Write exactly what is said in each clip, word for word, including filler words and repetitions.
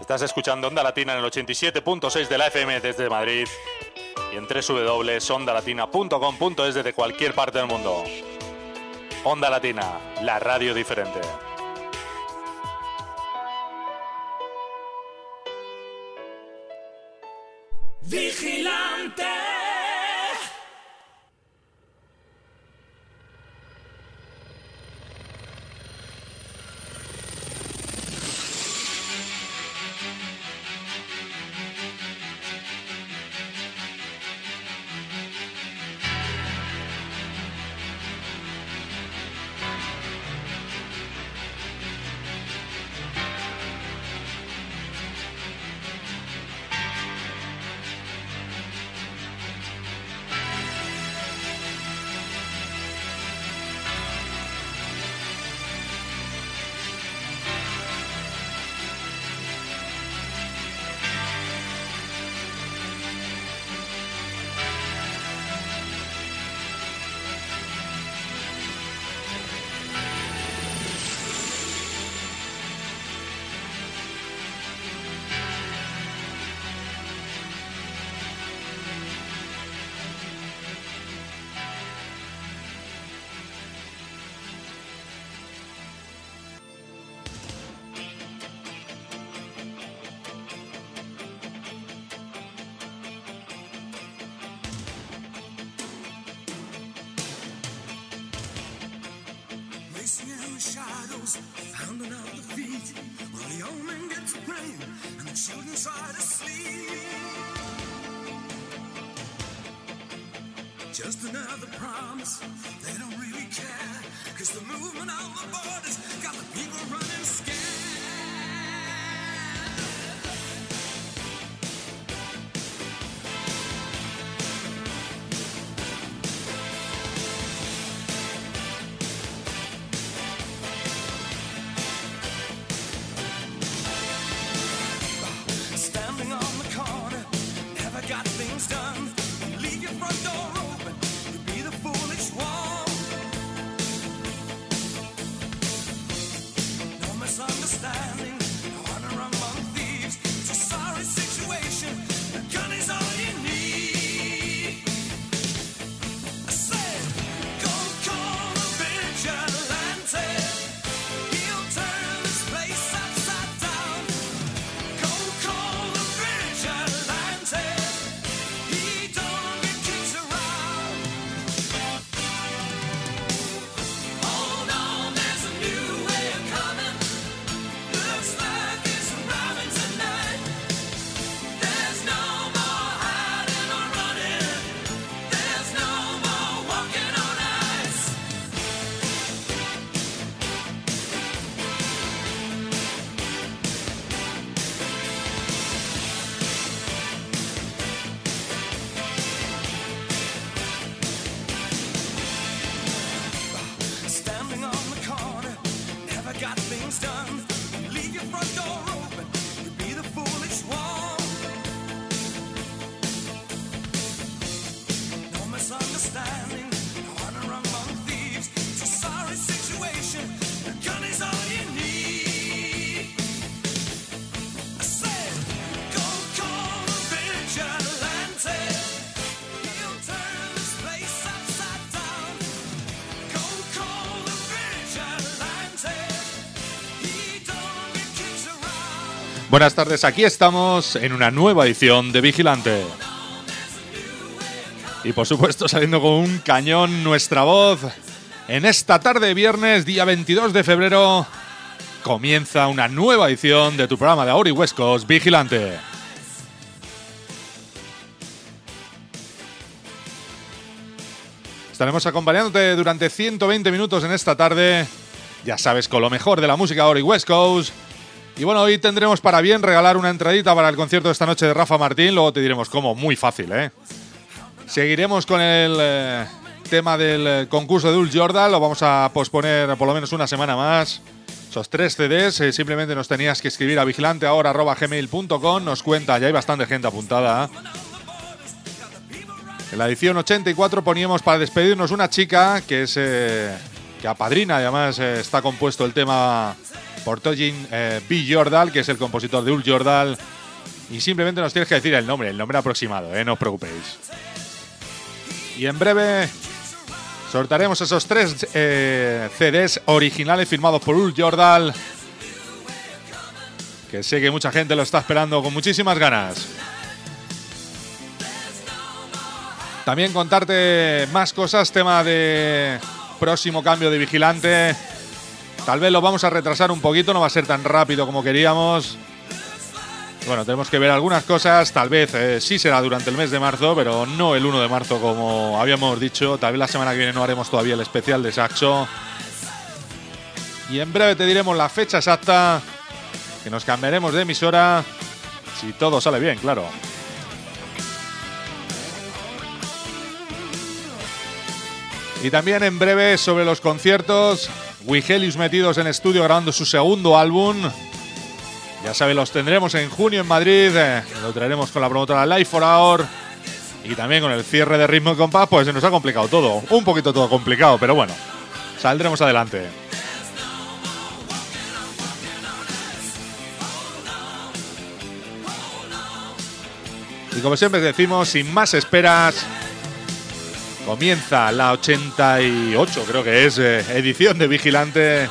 Estás escuchando Onda Latina en el ochenta y siete punto seis de la F M desde Madrid y en doble u doble u doble u punto onda latina punto com punto es desde cualquier parte del mundo. Onda Latina, la radio diferente. Vigilante. Just another promise, they don't really care, cause the movement of the borders got the people running scared. Standing on the corner, never got things done, leave your front door open. Understanding, honor among thieves. It's a sorry situation. A gun is all you need. I said, go call a vigilante. He'll turn this place upside down. Go call a vigilante. He don't get kicked around. Hold on, there's a new way of coming. Looks like it's arriving tonight. There's no more hiding or running. There's no more walking on ice. Standing on the corner, never got things done. Leave your front door open, you be the foolish one. No misunderstanding, no honor among thieves. It's a sorry situation, a gun is all you need. I said, go call a vigilante. He'll turn this place upside down. Go call a vigilante. He don't get kicked around. Buenas tardes, aquí estamos en una nueva edición de Vigilante. Y por supuesto saliendo con un cañón nuestra voz. En esta tarde de viernes, día veintidós de febrero, comienza una nueva edición de tu programa de ahora y West Coast, Vigilante. Estaremos acompañándote durante ciento veinte minutos en esta tarde, ya sabes, con lo mejor de la música ahora y West Coast. Y bueno, hoy tendremos para bien regalar una entradita para el concierto de esta noche de Rafa Martín. Luego te diremos cómo, muy fácil, ¿eh? Seguiremos con el eh, tema del eh, concurso de Dulce Jordan. Lo vamos a posponer por lo menos una semana más. Esos tres C Ds, eh, simplemente nos tenías que escribir a vigilante ahora arroba gmail punto com. Nos cuenta, ya hay bastante gente apuntada. En la edición ochenta y cuatro poníamos para despedirnos una chica que es... Eh, que apadrina, y además eh, está compuesto el tema Portojin eh, B. Jordal, que es el compositor de Ul Jordal. Y simplemente nos tienes que decir el nombre, el nombre aproximado, ¿eh? No os preocupéis. Y en breve sortaremos esos tres eh, C Ds originales firmados por Ul Jordal, que sé que mucha gente lo está esperando con muchísimas ganas. También contarte más cosas, tema de próximo cambio de vigilante. Tal vez lo vamos a retrasar un poquito, no va a ser tan rápido como queríamos. Bueno, tenemos que ver algunas cosas, tal vez eh, sí será durante el mes de marzo, pero no el uno de marzo como habíamos dicho. Tal vez la semana que viene no haremos todavía el especial de Saxo. Y en breve te diremos la fecha exacta, que nos cambiaremos de emisora, si todo sale bien, claro. Y también en breve sobre los conciertos, Wigelius metidos en estudio grabando su segundo álbum. Ya sabéis, los tendremos en junio en Madrid, eh, lo traeremos con la promotora Live for Hour. Y también con el cierre de Ritmo y Compás, pues se nos ha complicado todo. Un poquito todo complicado, pero bueno, saldremos adelante. Y como siempre decimos, sin más esperas, comienza la ochenta y ocho, creo que es, eh, edición de Vigilante.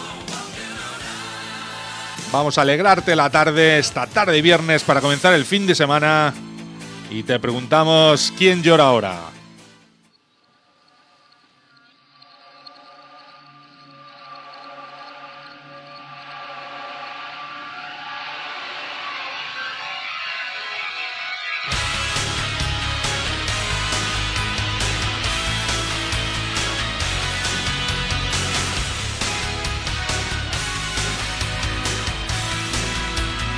Vamos a alegrarte la tarde, esta tarde viernes, para comenzar el fin de semana. Y te preguntamos, ¿quién llora ahora?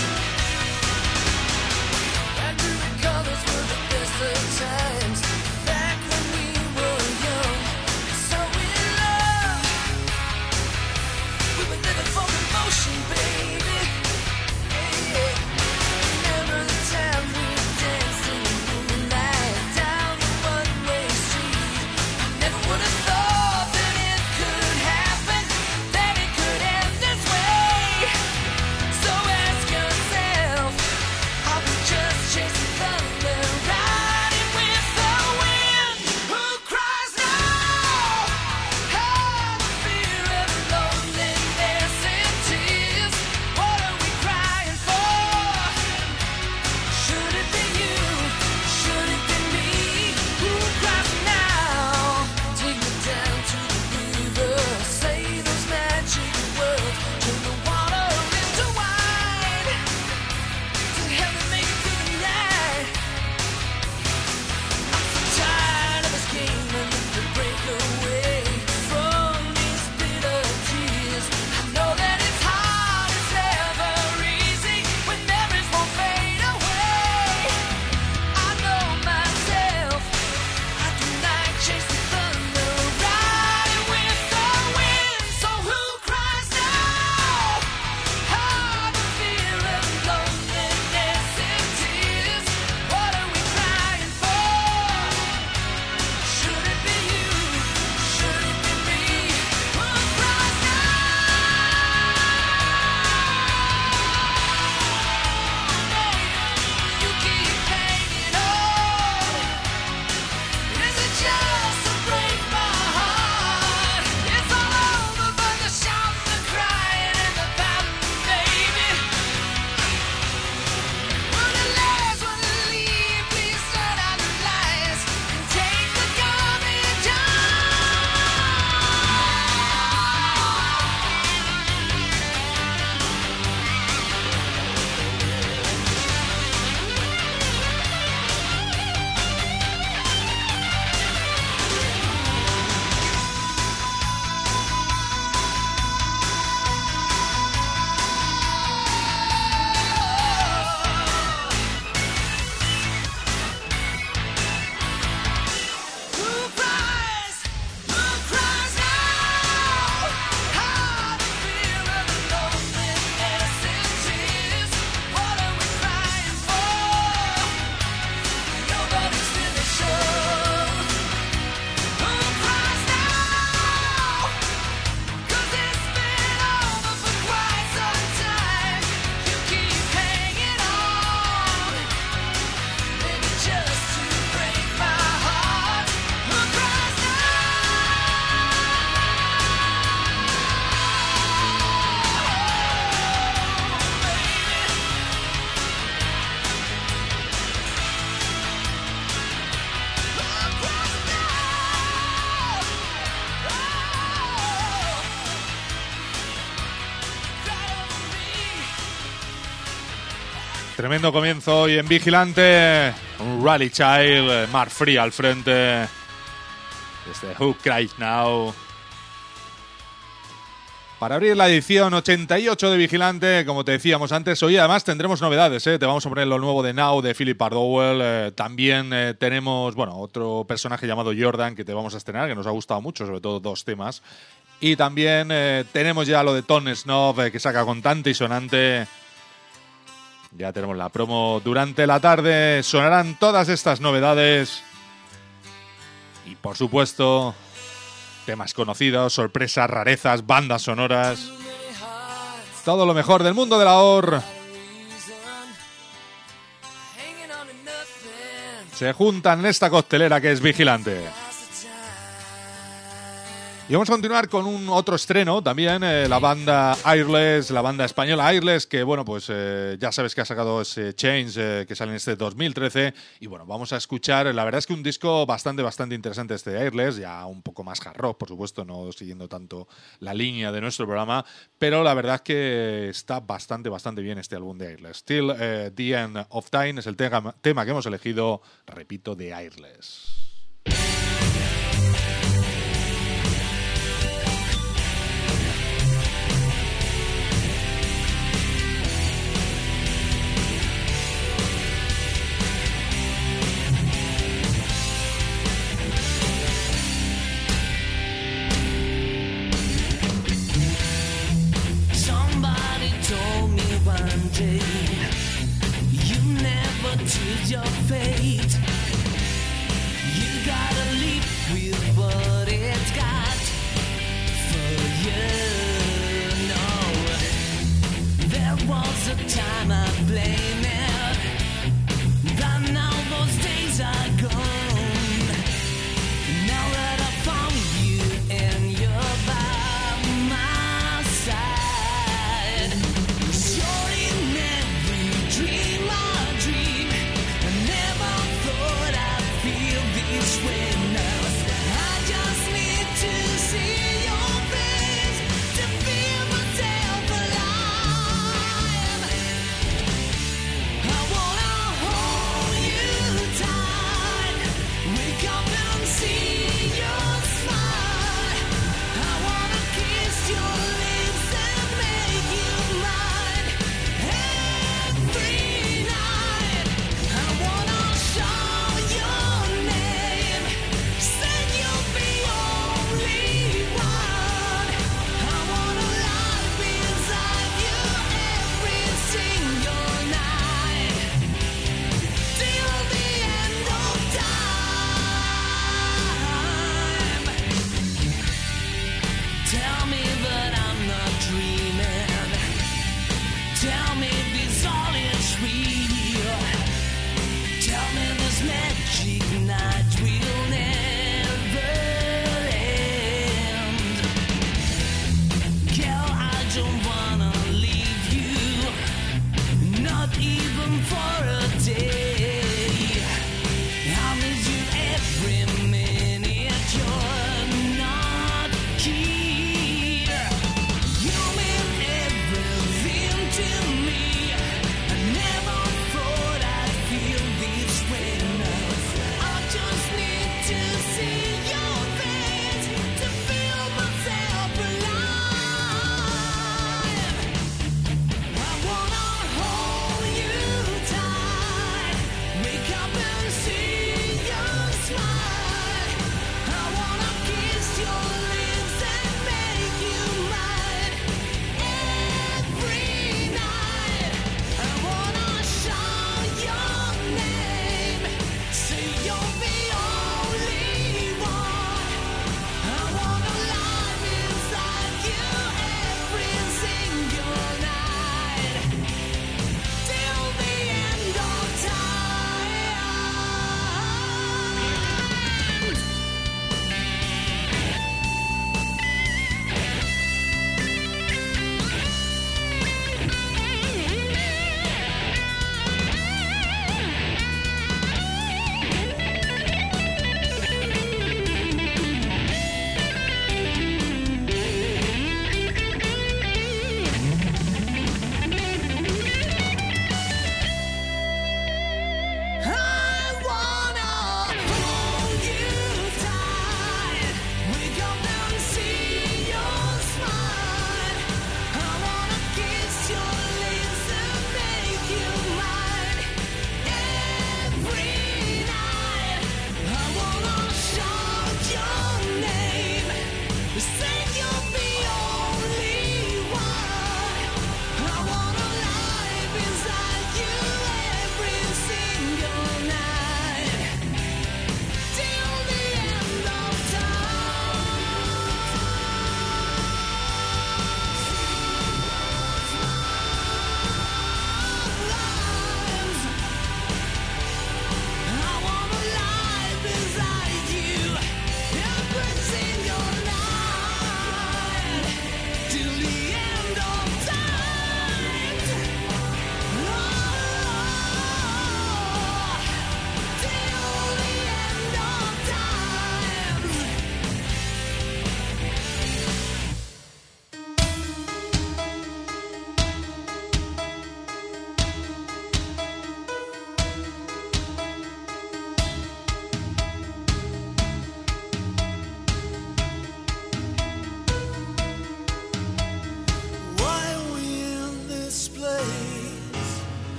Colors were the best of times. Tremendo comienzo hoy en Vigilante. Un Rally Child, Mark Free al frente. Desde Who Cries Now. Para abrir la edición ochenta y ocho de Vigilante, como te decíamos antes, hoy además tendremos novedades, ¿eh? Te vamos a poner lo nuevo de Now, de Philip Ardowell. Eh, también eh, tenemos, bueno, otro personaje llamado Jordan que te vamos a estrenar, que nos ha gustado mucho, sobre todo dos temas. Y también eh, tenemos ya lo de Tone Snob, eh, que saca contante y sonante. Ya tenemos la promo durante la tarde. Sonarán todas estas novedades. Y por supuesto, temas conocidos, sorpresas, rarezas, bandas sonoras. Todo lo mejor del mundo de la O R. Se juntan en esta costelera que es Vigilante. Y vamos a continuar con un otro estreno también, eh, la banda Airless, la banda española Airless, que bueno, pues eh, ya sabes que ha sacado ese Change eh, que sale en este dos mil trece. Y bueno, vamos a escuchar, la verdad es que un disco bastante, bastante interesante este de Airless, ya un poco más hard rock, por supuesto, no siguiendo tanto la línea de nuestro programa, pero la verdad es que está bastante, bastante bien este álbum de Airless. Still eh, the End of Time es el tema, tema que hemos elegido, repito, de Airless. You never choose your fate. You gotta live with what it's got for you. No, there was a time I blamed it, but now those days are gone. Now that I found you and you're by my side. You mean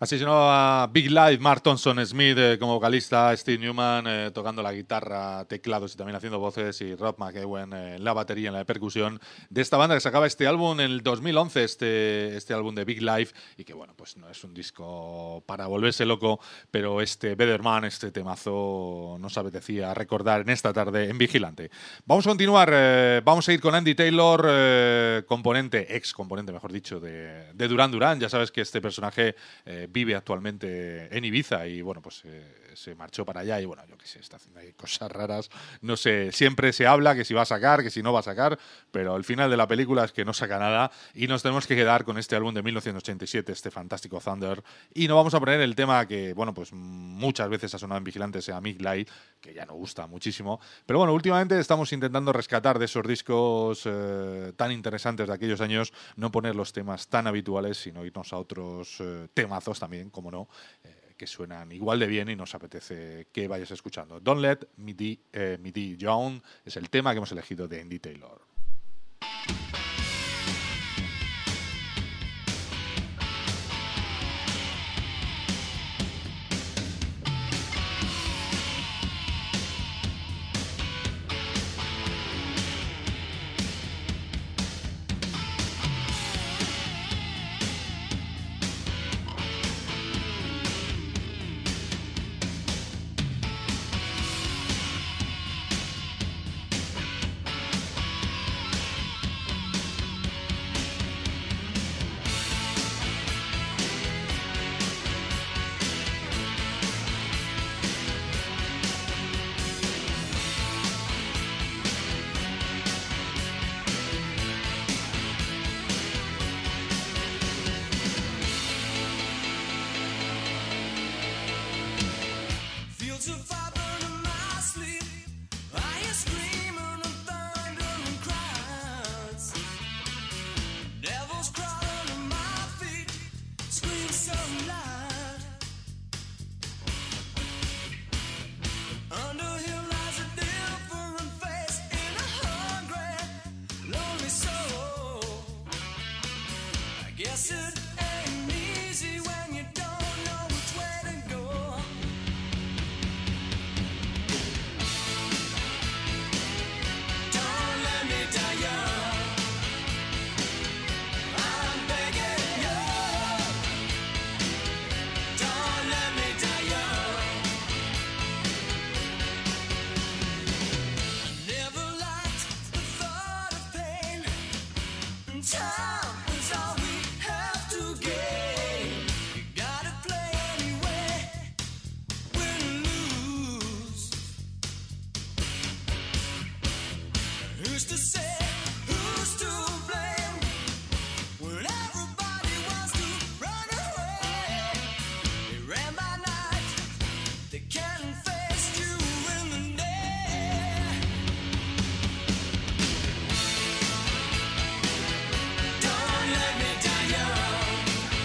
Así sonaba Big Live, Mark Thompson Smith eh, como vocalista, Steve Newman eh, tocando la guitarra, teclados y también haciendo voces, y Rob McEwen eh, en la batería, en la percusión, de esta banda que sacaba este álbum en el dos mil once, este, este álbum de Big Live, y que bueno, pues no es un disco para volverse loco, pero este Better Man, este temazo, nos apetecía recordar en esta tarde en Vigilante. Vamos a continuar, eh, vamos a ir con Andy Taylor, eh, componente, ex componente, mejor dicho, de, de Duran Duran. Ya sabes que este personaje eh, vive actualmente en Ibiza y bueno, pues eh, se marchó para allá y bueno, yo qué sé, está haciendo ahí cosas raras. No sé, siempre se habla que si va a sacar, que si no va a sacar, pero el final de la película es que no saca nada y nos tenemos que quedar con este álbum de mil novecientos ochenta y siete, este fantástico Thunder, y nos vamos a poner el tema que, bueno, pues muchas veces ha sonado en Vigilante, sea Mig Light, que ya no gusta muchísimo, pero bueno, últimamente estamos intentando rescatar de esos discos eh, tan interesantes de aquellos años, no poner los temas tan habituales, sino irnos a otros eh, temazos también, como no, eh, que suenan igual de bien y nos apetece que vayas escuchando. Don't Let Me Be eh, Me Be Young es el tema que hemos elegido de Andy Taylor. Fields of fire burning my sleep. I hear screaming and thunder and cries. Devils crawling under my feet. Scream so loud. Under him lies a different face in a hungry, lonely soul. I guess it ain't easy when you don't know which way to go. Don't let me die young. I'm begging you. Don't let me die young. I never liked the thought of pain. Time is all we have to gain. You gotta play anyway, win or lose. Who's to say who's to blame when everybody wants to run away? They ran by night, they can't face you in the day. Don't let me die young.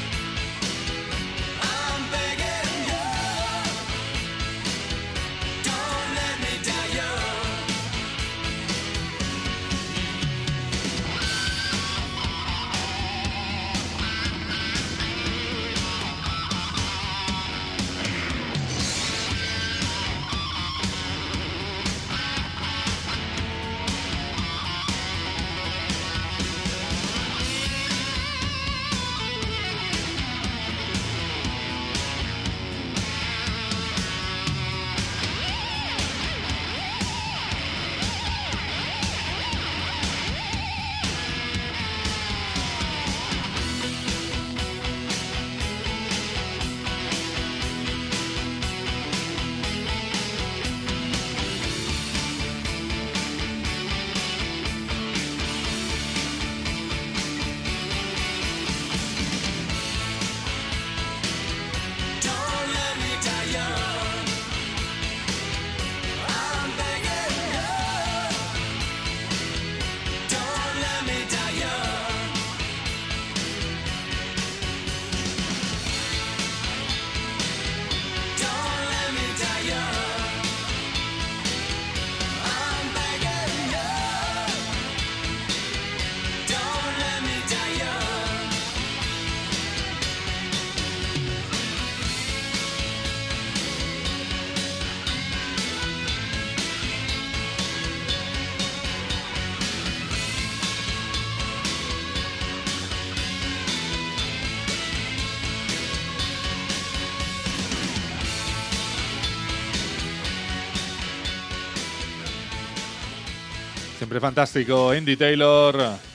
Siempre fantástico, Indy Taylor.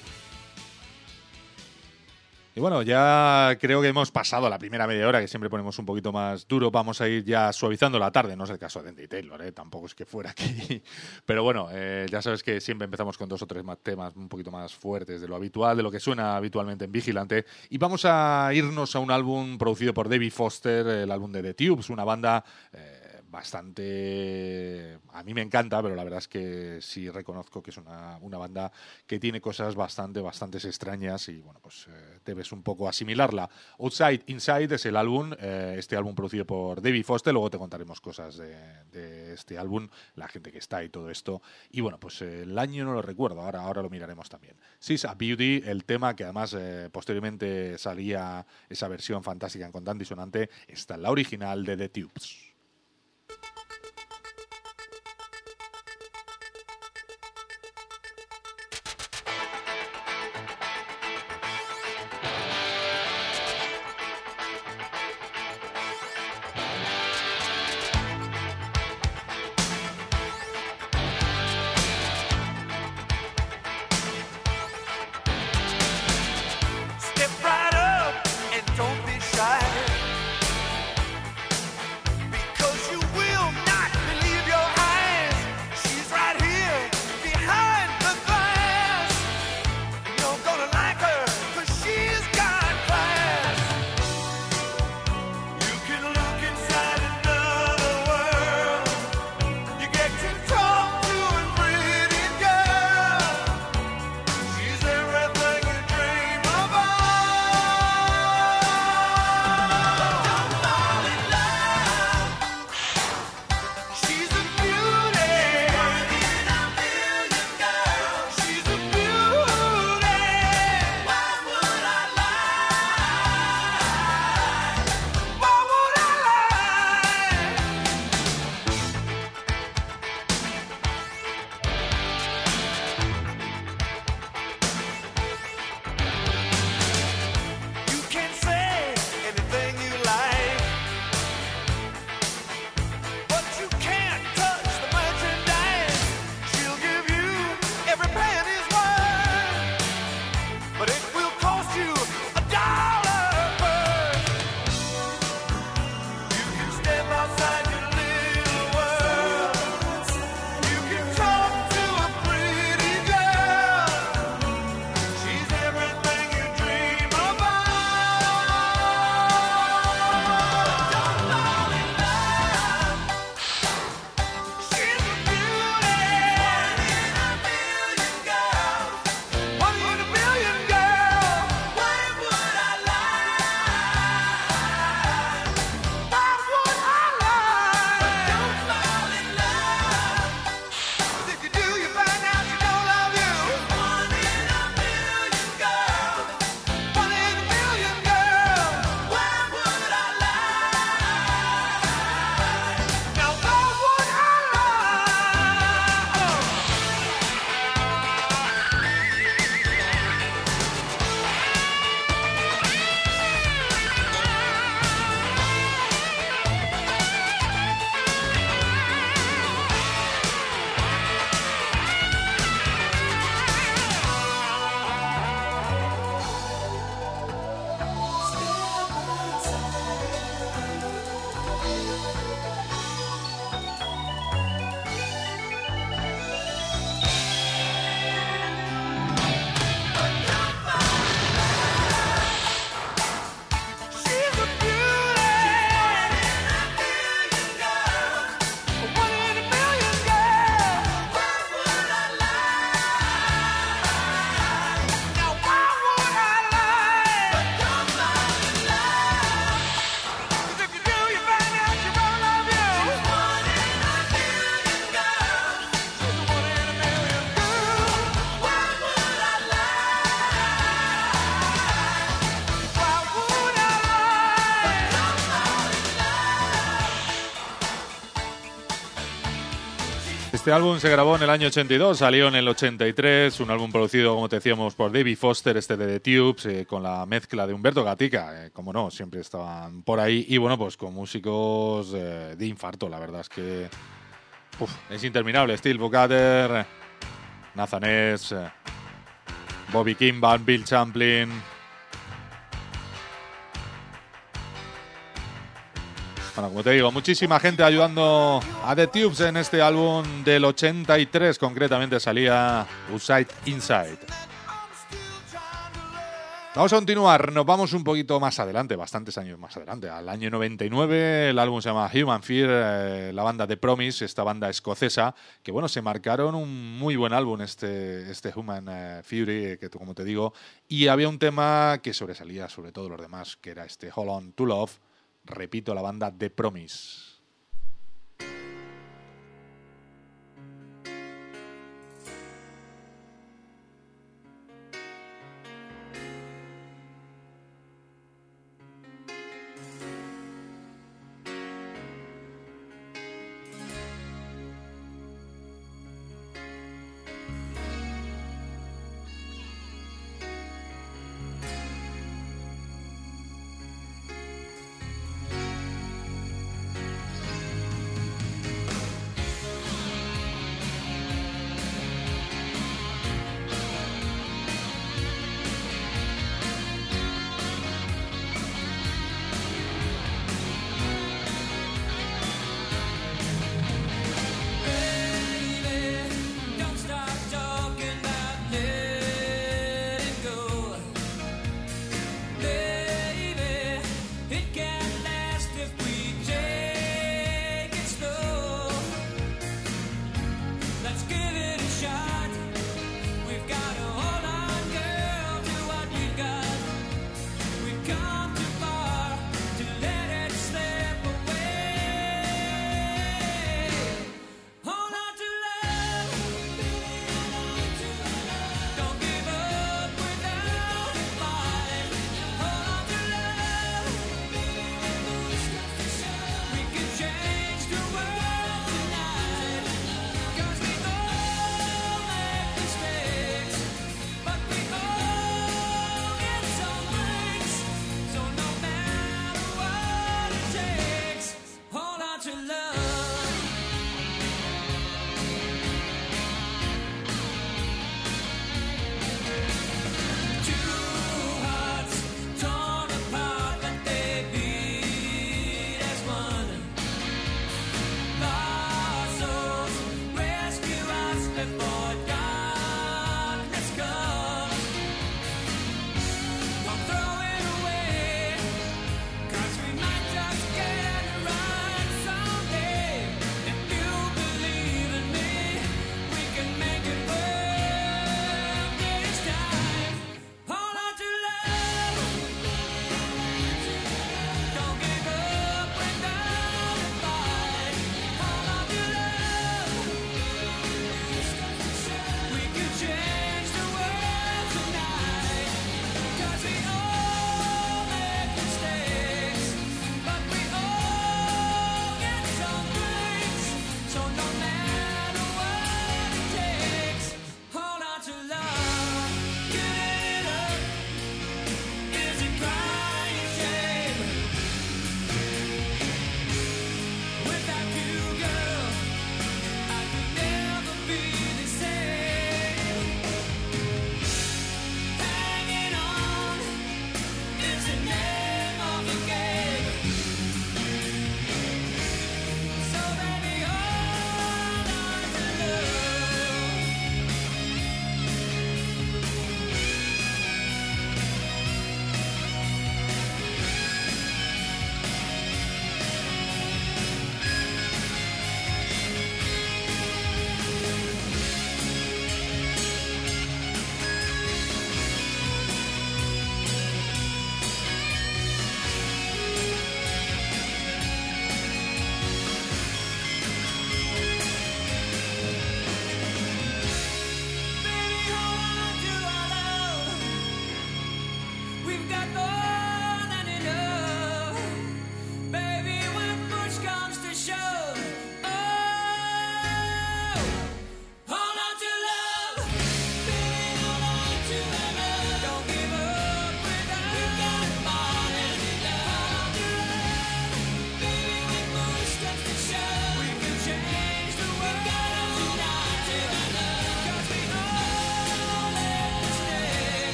Y bueno, ya creo que hemos pasado la primera media hora, que siempre ponemos un poquito más duro. Vamos a ir ya suavizando la tarde. No es el caso de Indy Taylor, ¿eh? Tampoco es que fuera aquí. Pero bueno, eh, ya sabes que siempre empezamos con dos o tres más temas un poquito más fuertes de lo habitual, de lo que suena habitualmente en Vigilante. Y vamos a irnos a un álbum producido por David Foster, el álbum de The Tubes, una banda... Eh, bastante... A mí me encanta, pero la verdad es que sí reconozco que es una, una banda que tiene cosas bastante, bastante extrañas y, bueno, pues eh, debes un poco asimilarla. Outside Inside es el álbum, eh, este álbum producido por David Foster, luego te contaremos cosas de, de este álbum, la gente que está y todo esto. Y, bueno, pues eh, el año no lo recuerdo, ahora, ahora lo miraremos también. She's a Beauty, el tema que además eh, posteriormente salía esa versión fantástica en contante y sonante, está en la original de The Tubes. Step right up and don't be shy, because you will not believe your eyes. She's right here behind the glass, and you're gonna like her, 'cause she's got class. You can look inside another world. You get to talk to a pretty girl. She's everything you dream about. Don't fall in love. She's a beauty. One in a million girls. She's a beauty. Why would I lie? Why would I lie? You can say anything you like, but you can't touch the merchandise. She'll give you every penny's worth, but it will cost you a dollar first. You can step outside your little world. You can talk to a pretty girl. She's everything you dream about. Don't fall in love. She's a beauty. One in a million girls. One in a million girls. Why would I lie? Why would I lie? Don't fall in love. 'Cause if you do, you find out she don't love you. One in a million girls. One in a million girls. Why would I lie? Now why would I lie? She's a beauty. One in a million girls. Why would I lie? Now why would I lie? Don't fall in love. 'Cause if you do, you find out she won't love you. She's one in a million girls. She's one in a million girls. Why would I lie? Why would I lie? Don't fall in love. Este álbum se grabó en el año ochenta y dos, salió en el ochenta y tres, un álbum producido, como te decíamos, por David Foster, este de The Tubes, eh, con la mezcla de Humberto Gatica, eh, como no, siempre estaban por ahí, y bueno, pues con músicos eh, de infarto, la verdad es que uf, es interminable. Steve Lukather, Nathan S, Bobby Kimball, Bill Champlin. Bueno, como te digo, muchísima gente ayudando a The Tubes en este álbum del ochenta y tres, concretamente salía Outside Inside. Vamos a continuar, nos vamos un poquito más adelante, bastantes años más adelante, al año noventa y nueve, el álbum se llama Human Fear, eh, la banda The Promise, esta banda escocesa, que bueno, se marcaron un muy buen álbum, este, este Human eh, Fury, que como te digo, y había un tema que sobresalía sobre todo los demás, que era este Hold On To Love, repito, la banda The Promise.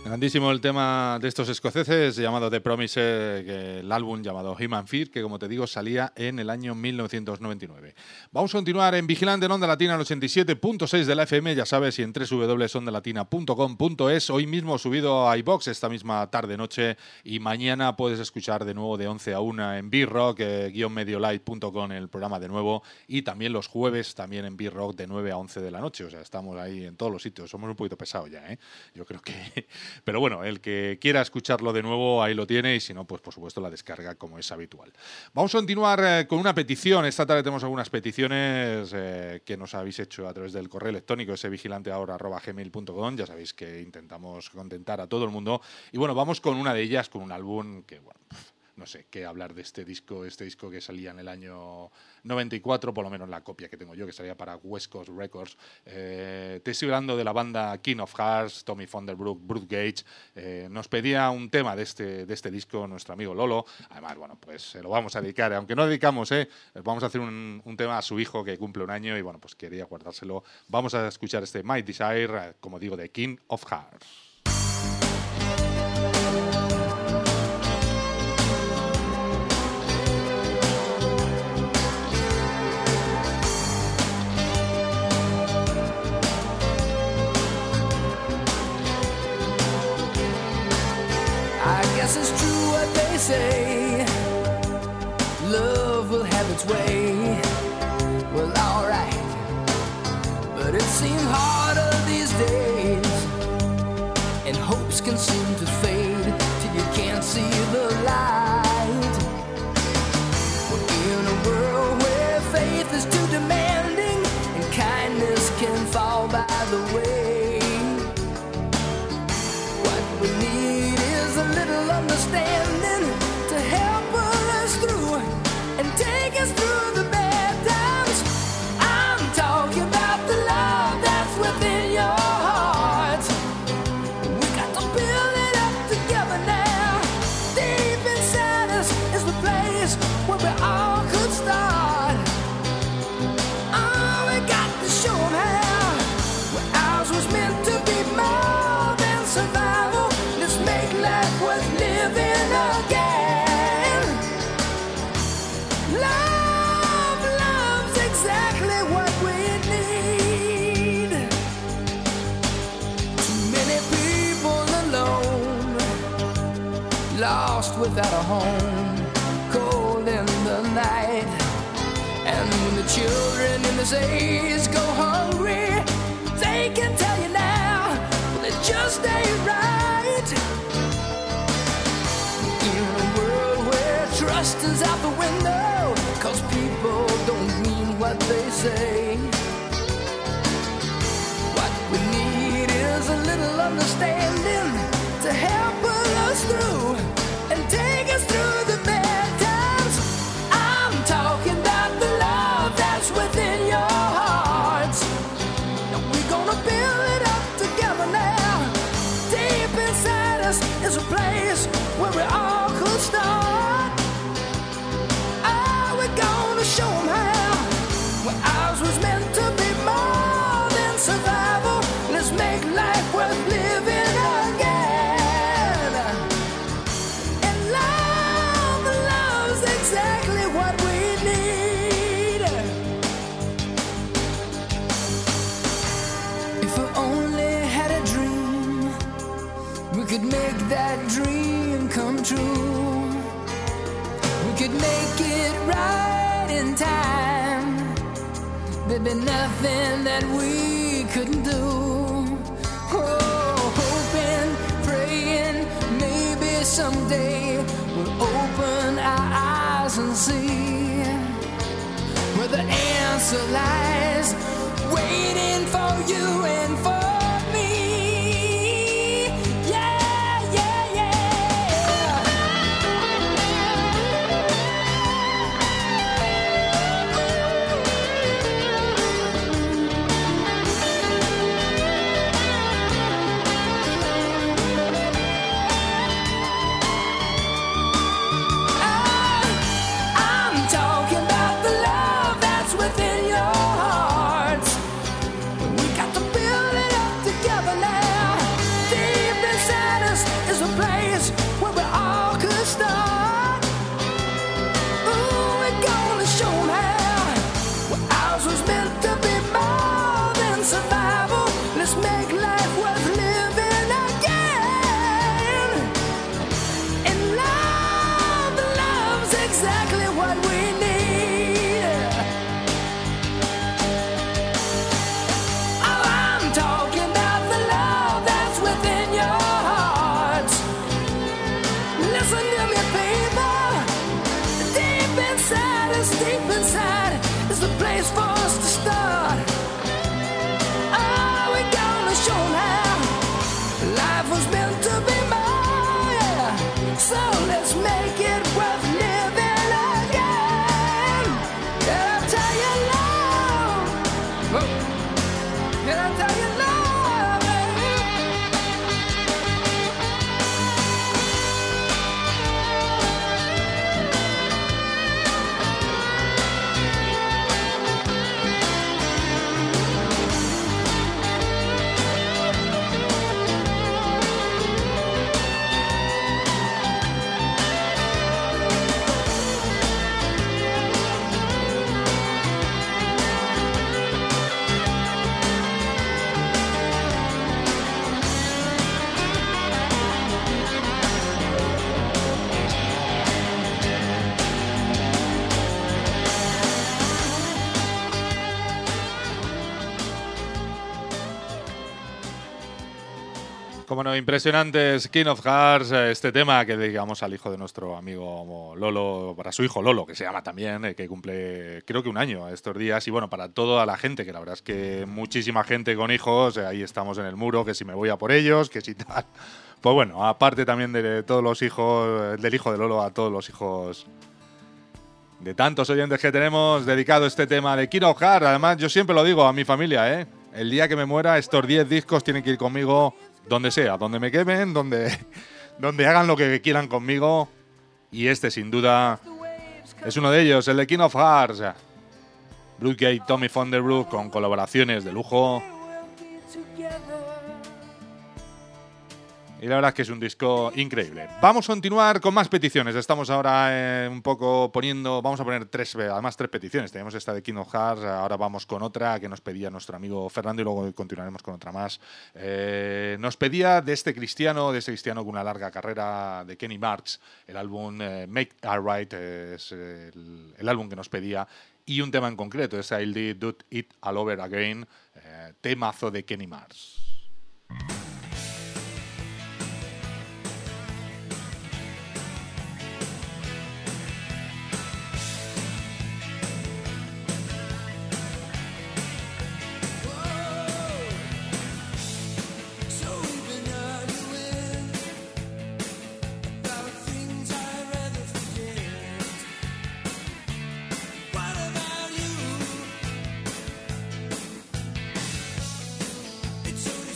Grandísimo el tema de estos escoceses llamado The Promise, que el álbum llamado Human Fear, que como te digo salía en el año mil novecientos noventa y nueve. Vamos a continuar en Vigilante en Onda Latina, el ochenta y siete punto seis de la F M, ya sabes, y en doble u doble u doble u punto onda latina punto com punto es. Hoy mismo subido a iVoox esta misma tarde-noche y mañana puedes escuchar de nuevo de once a una en B-Rock, eh, guion mediolight punto com, el programa de nuevo, y también los jueves también en B-Rock de nueve a once de la noche. O sea, estamos ahí en todos los sitios. Somos un poquito pesados ya, ¿eh? Yo creo que... Pero bueno, el que quiera escucharlo de nuevo, ahí lo tiene, y si no, pues por supuesto la descarga como es habitual. Vamos a continuar eh, con una petición. Esta tarde tenemos algunas peticiones eh, que nos habéis hecho a través del correo electrónico, ese vigilanteahora arroba gmail punto com. Ya sabéis que intentamos contentar a todo el mundo. Y bueno, vamos con una de ellas, con un álbum que, bueno, no sé qué hablar de este disco, este disco que salía en el año noventa y cuatro, por lo menos la copia que tengo yo, que salía para West Coast Records. Eh, te estoy hablando de la banda King of Hearts, Tommy Thunderbrook, Bruce Gage. Eh, nos pedía un tema de este, de este disco nuestro amigo Lolo. Además, bueno, pues se lo vamos a dedicar, aunque no dedicamos, eh, vamos a hacer un, un tema a su hijo que cumple un año y bueno, pues quería guardárselo. Vamos a escuchar este My Desire, como digo, de King of Hearts. Guess it's true what they say, love will have its way. Well, alright, but it seems harder these days, and hopes can seem to fade till you can't see the light. We're in a world where faith is too demanding and kindness can fall by the way. What we need is a little understanding to help pull us through and take us through the bad times. I'm talking about the love that's within your heart. We got to build it up together now. Deep inside us is the place where we all could start. Oh, we got to show 'em how. Well, ours was meant to be more than survival. Let's make life worth living again. Love, love's exactly what we need. Too many people alone, lost without a home, cold in the night. And when the children in this age go hungry, they can tell you now, well, it just ain't right. In a world where trust is out the window, 'cause people don't mean what they say. What we need is a little understanding to help pull us through and take us through the bad times. I'm talking about the love that's within your hearts. And we're gonna build it up together now. Deep inside us is a place where we all could start. Oh, we're gonna show 'em how. Well, ours was meant to be more than survival. Let's make life worth living again. And love, love's exactly what we need. If we only had a dream, we could make that dream come true. We could make it right in time. There'd be nothing that we couldn't do. Oh, hoping, praying, maybe someday we'll open our eyes and see where the answer lies, waiting for you and for me. Yeah, yeah, yeah. I'm talking about the love that's within your hearts. We got to build it place for us to start. Are we gonna show now? Life was meant to be more, yeah. So let's make it worth living again. Can I tell you love? Whoa. Can I tell you love, baby? Como no, impresionantes King of Hearts, este tema que dedicamos al hijo de nuestro amigo Lolo, para su hijo Lolo, que se llama también, eh, que cumple creo que un año estos días, y bueno, para toda la gente, que la verdad es que muchísima gente con hijos, eh, ahí estamos en el muro, que si me voy a por ellos, que si tal. Pues bueno, aparte también de todos los hijos, del hijo de Lolo a todos los hijos de tantos oyentes que tenemos, dedicado este tema de King of Hearts. Además, yo siempre lo digo a mi familia, ¿eh? El día que me muera, estos diez discos tienen que ir conmigo donde sea, donde me quemen, donde, donde hagan lo que quieran conmigo. Y este, sin duda, es uno de ellos, el de King of Hearts. Brookgate, Tommy Thunderbrook, con colaboraciones de lujo. Y la verdad es que es un disco increíble. Vamos a continuar con más peticiones. Estamos ahora eh, un poco poniendo... Vamos a poner tres, además tres peticiones. Tenemos esta de King of Hearts, ahora vamos con otra que nos pedía nuestro amigo Fernando y luego continuaremos con otra más. Eh, nos pedía de este cristiano, de este cristiano con una larga carrera, de Kenny Marks, el álbum eh, Make It Right, eh, es el, el álbum que nos pedía, y un tema en concreto, es I'll Do It All Over Again, eh, temazo de Kenny Marks. It's so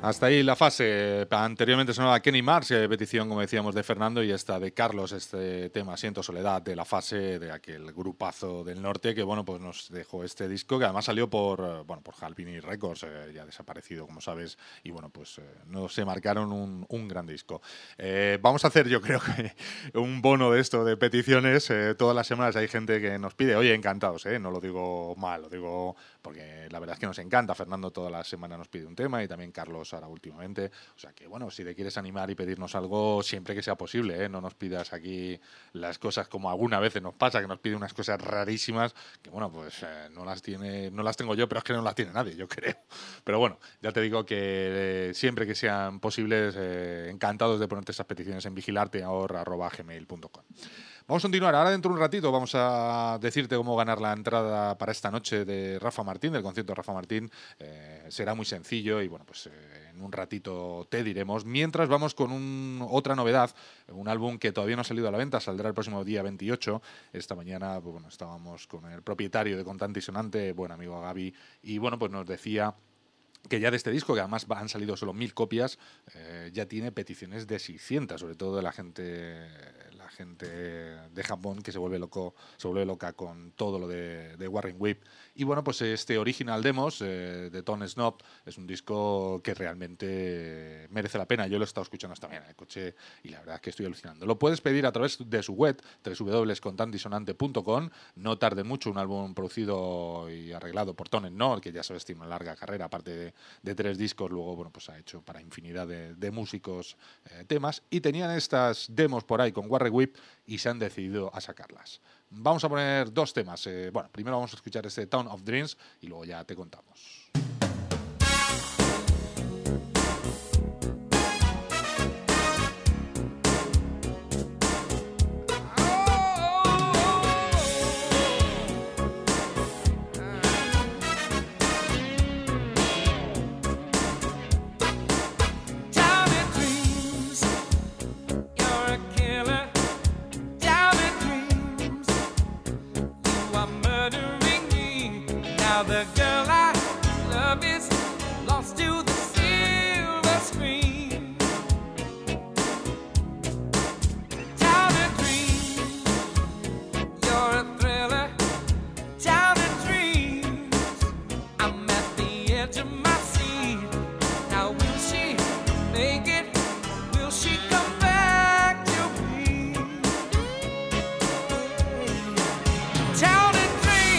Hasta ahí la fase. Anteriormente sonaba Kenny Mars, eh, petición, como decíamos, de Fernando, y esta de Carlos, este tema Siento Soledad, de la fase de aquel grupazo del norte que, bueno, pues nos dejó este disco, que además salió por, eh, bueno, por Halvini Records, eh, ya desaparecido, como sabes, y bueno, pues eh, no se marcaron un, un gran disco. Eh, vamos a hacer, yo creo que un bono de esto, de peticiones. Eh, todas las semanas hay gente que nos pide, oye, encantados, eh, no lo digo mal, lo digo porque la verdad es que nos encanta. Fernando toda la semana nos pide un tema y también Carlos ahora últimamente. O sea que, bueno, si te quieres animar y pedirnos algo, siempre que sea posible, ¿eh? No nos pidas aquí las cosas como alguna vez nos pasa, que nos pide unas cosas rarísimas que, bueno, pues eh, no las tiene, no las tengo yo, pero es que no las tiene nadie, yo creo. Pero bueno, ya te digo que eh, siempre que sean posibles, eh, encantados de ponerte esas peticiones en vigilarteahorra arroba gmail punto com. Vamos a continuar. Ahora dentro de un ratito vamos a decirte cómo ganar la entrada para esta noche de Rafa Martín, del concierto de Rafa Martín. Eh, será muy sencillo y bueno, pues eh, en un ratito te diremos. Mientras vamos con un, otra novedad, un álbum que todavía no ha salido a la venta, saldrá el próximo día veintiocho. Esta mañana, pues bueno, estábamos con el propietario de Contante y Sonante, buen amigo Gaby, y bueno, pues nos decía que ya de este disco, que además han salido solo mil copias, eh, ya tiene peticiones de seiscientas, sobre todo de la gente la gente de Japón, que se vuelve loco se vuelve loca con todo lo de, de Warren Whip. Y bueno, pues este Original Demos eh, de Tone Snob es un disco que realmente merece la pena. Yo lo he estado escuchando esta mañana en el coche y la verdad es que estoy alucinando. Lo puedes pedir a través de su web, doble u doble u doble u punto contantisonante punto com. No tarde mucho, un álbum producido y arreglado por Tone Snob, que ya sabes, tiene una larga carrera, aparte de de tres discos. Luego, bueno, pues ha hecho para infinidad de, de músicos eh, temas, y tenían estas demos por ahí con Warren Whip y se han decidido a sacarlas. Vamos a poner dos temas. Eh, bueno, primero vamos a escuchar este Town of Dreams y luego ya te contamos. The girl I love is lost to the silver screen. Town of dreams, you're a thriller. Town of dreams, I'm at the edge of my seat. Now will she make it? Will she come back to me? Town of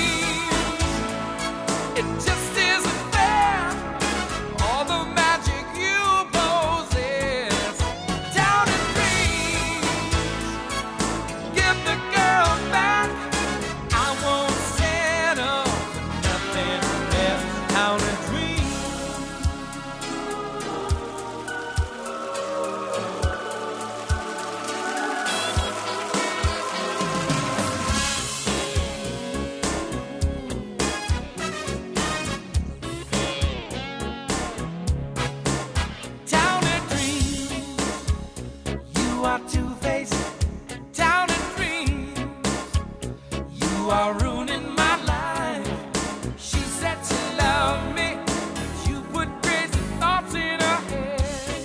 it just isn't fair, all the magic you possess. Down in dreams, give the girl back. I won't settle for nothing less. Down in you are ruining my life. She said she loved me, but you put crazy thoughts in her head.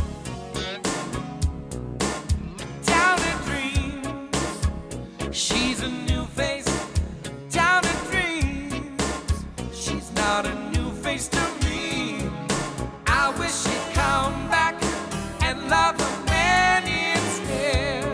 Down in dreams, she's a new face. Down in dreams, she's not a new face to me. I wish she'd come back and love a man instead.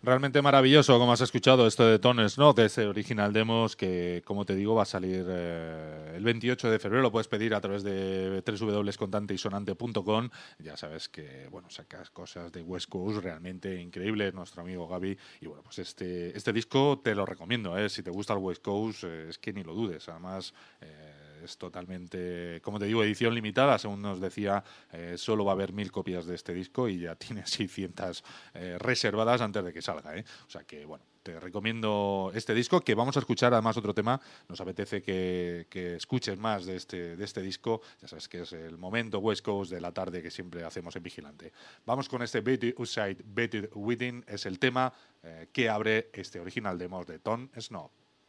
Realmente maravilloso, como has escuchado, esto de Tone Snob, de ese original demos que, como te digo, va a salir eh, el veintiocho de febrero. Lo puedes pedir a través de doble u doble u doble u punto contante y sonante punto com. Ya sabes que, bueno, sacas cosas de West Coast realmente increíbles, nuestro amigo Gaby. Y bueno, pues este, este disco te lo recomiendo, ¿eh? Si te gusta el West Coast, eh, es que ni lo dudes. Además, eh, es totalmente, como te digo, edición limitada. Según nos decía, eh, solo va a haber mil copias de este disco y ya tiene seiscientas eh, reservadas antes de que salga, ¿eh? O sea que, bueno, te recomiendo este disco, que vamos a escuchar además otro tema. Nos apetece que, que escuches más de este, de este disco. Ya sabes que es el momento West Coast de la tarde que siempre hacemos en Vigilante. Vamos con este Better Outside, Better Within. Es el tema eh, que abre este original demo de Tone Snob.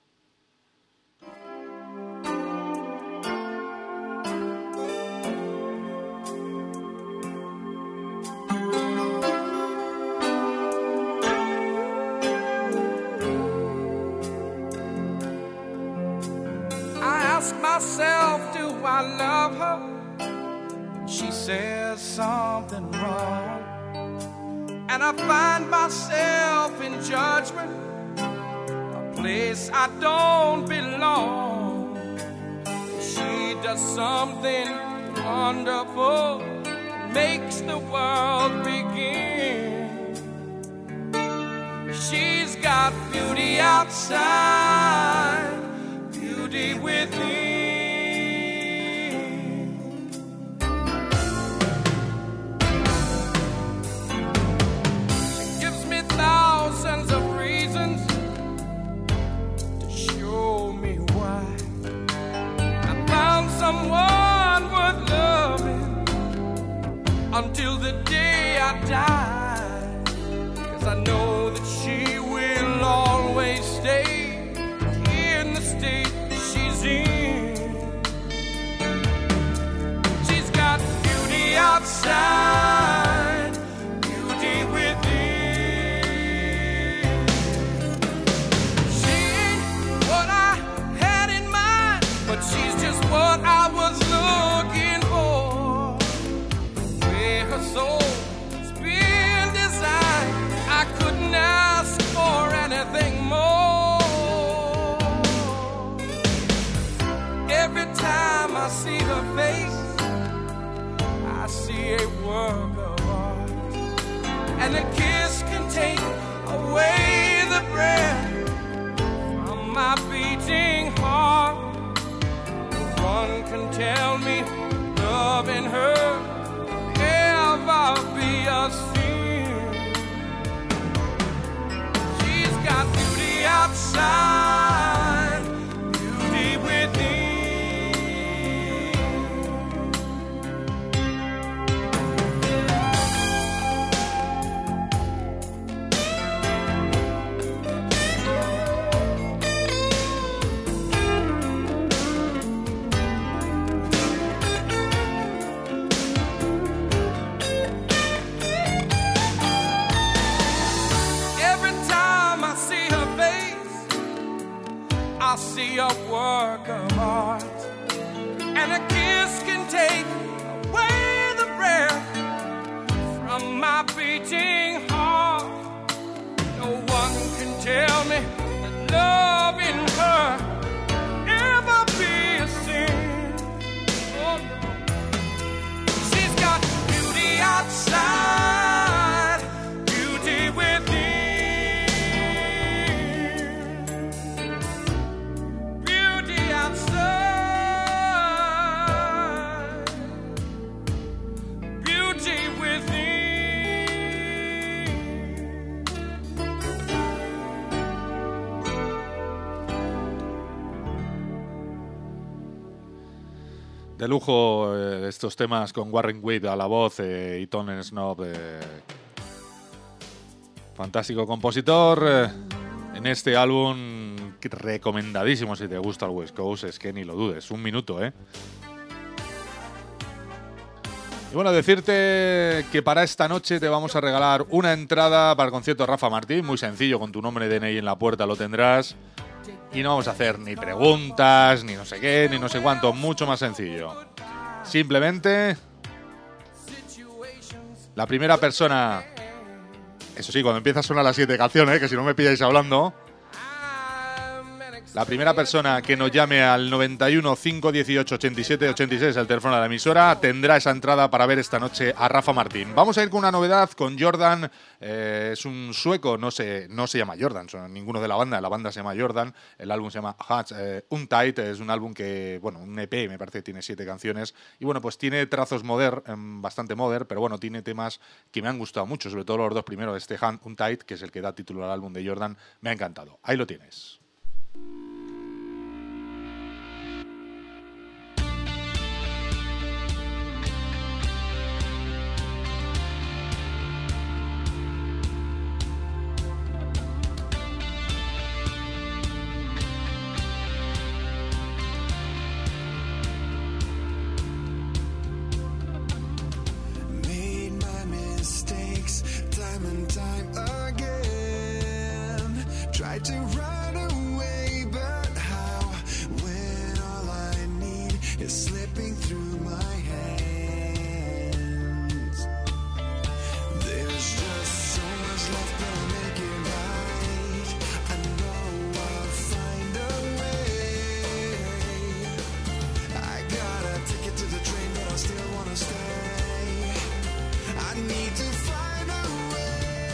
Myself, do I love her? She says something wrong, and I find myself in judgment, a place I don't belong. She does something wonderful, makes the world begin. She's got beauty outside, beauty within. She gives me thousands of reasons to show me why I found someone worth loving until the day I die. 'Cause I know that she will always stay in the state she's in. She's got beauty outside, beauty within. She ain't what I had in mind, but she's just what I was looking for. The way her soul's been designed, I couldn't ask for anything more. Every time I see her face, I see a work of art, and a kiss can take away the breath from my beating heart. No one can tell me loving her will ever be a sin. She's got beauty outside, beauty within. I see a work of art, and a kiss can take away the breath from my beating heart. No one can tell me that loving her ever be a sin. Oh no, she's got beauty outside, beauty within. De lujo eh, estos temas con Warren White a la voz eh, y Tone Snob. Eh, fantástico compositor. Eh, en este álbum recomendadísimo si te gusta el West Coast, es que ni lo dudes. Un minuto, ¿eh? Y bueno, decirte que para esta noche te vamos a regalar una entrada para el concierto de Rafa Martín. Muy sencillo, con tu nombre de D N I en la puerta lo tendrás. Y no vamos a hacer ni preguntas, ni no sé qué, ni no sé cuánto. Mucho más sencillo. Simplemente, la primera persona Eso sí, cuando empieza a sonar las siete canciones, que si no me pilláis hablando. La primera persona que nos llame al noventa y uno, cinco dieciocho, ochenta y siete, ochenta y seis, el teléfono de la emisora, tendrá esa entrada para ver esta noche a Rafa Martín. Vamos a ir con una novedad, con Jordan. Eh, es un sueco, no se, no se llama Jordan, son ninguno de la banda, la banda se llama Jordan, el álbum se llama Hatch eh, Untied, es un álbum que, bueno, un E P, me parece que tiene siete canciones, y bueno, pues tiene trazos modern, bastante modern, pero bueno, tiene temas que me han gustado mucho, sobre todo los dos primeros, este Hand Untied, que es el que da título al álbum de Jordan, me ha encantado. Ahí lo tienes. To run away, but how? When all I need is slipping through my hands. There's just so much left, but I'll make it right. I know I'll find a way. I got a ticket to the train, but I still wanna stay. I need to find a way.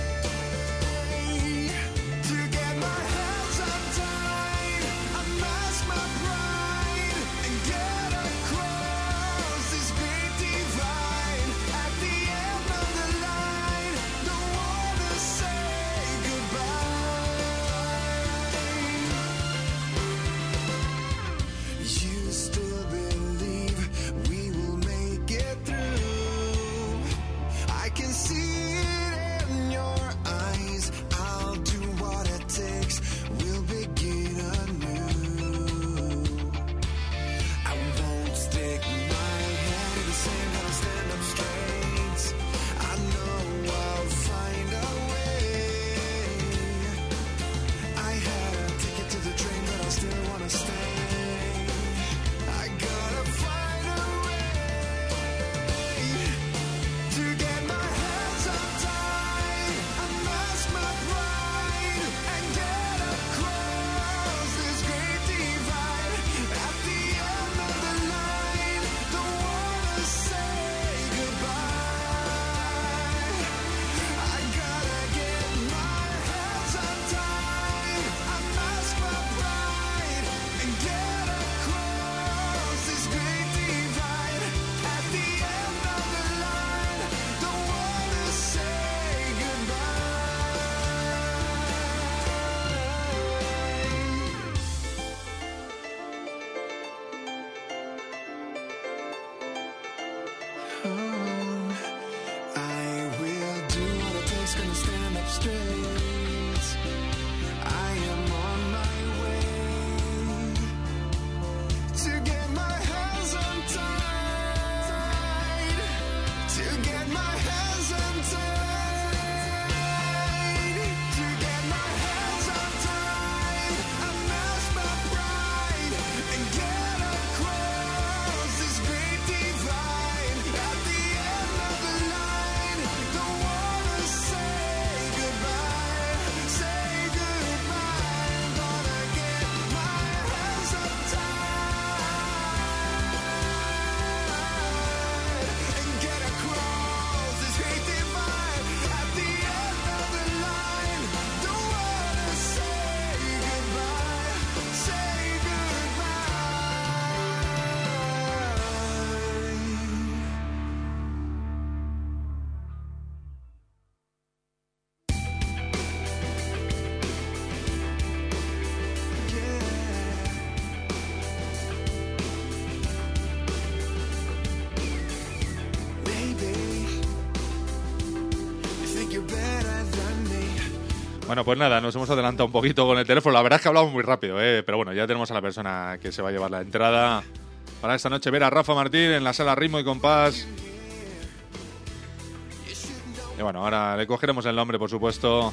Bueno, pues nada, nos hemos adelantado un poquito con el teléfono. La verdad es que hablamos muy rápido, ¿eh? Pero bueno, ya tenemos a la persona que se va a llevar la entrada para esta noche. Ver a Rafa Martín en la sala Ritmo y Compás. Y bueno, ahora le cogeremos el nombre, por supuesto,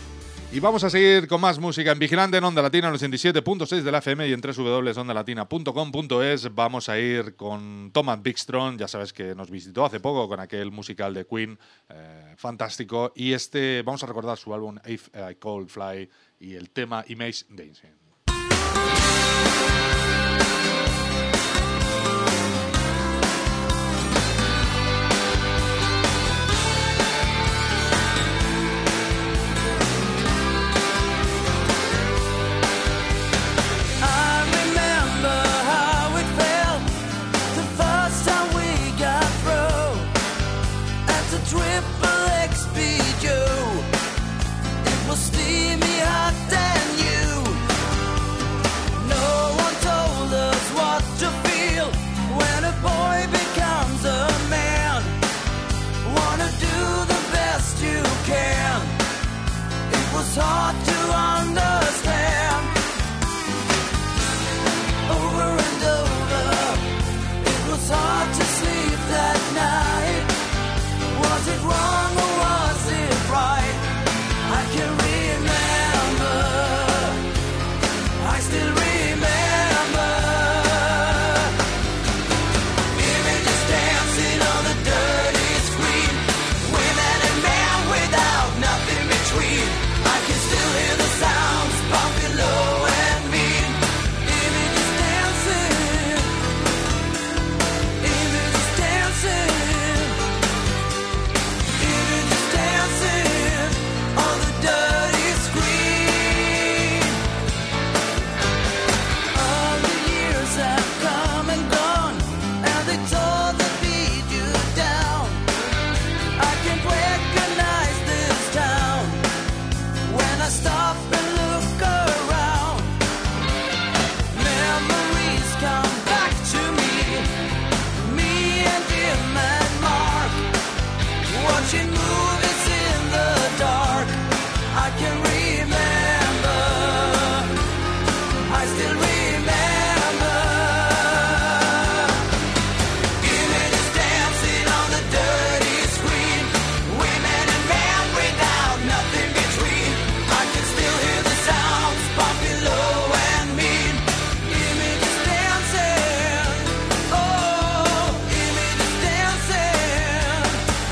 Y vamos a seguir con más música en Vigilante en Onda Latina, en los ochenta y siete punto seis de la F M y en doble u doble u doble u punto onda latina punto com punto es. Vamos a ir con Thomas Bigstrom, ya sabes que nos visitó hace poco con aquel musical de Queen, eh, fantástico. Y este, vamos a recordar su álbum If I Could Fly y el tema Image Dancing. Hard to understand. Over and over, it was hard to sleep that night. Was it wrong or was it right? I can remember, I still remember. Images dancing on the dirty screen, women and men without nothing between. I can still hear the sounds pumping low and mean. Images dancing, images dancing, images dancing on the dirty screen. All the years have come and gone, and they tore the beat you down. I can't recognize this town when I stop and look around. Memories come back to me, me and Jim and Mark, watching movies in the dark. I can remember, I still remember. Images dancing on the dirty screen, women and men without nothing between. I can still hear the sounds pumping low and mean. Images dancing, oh, images dancing.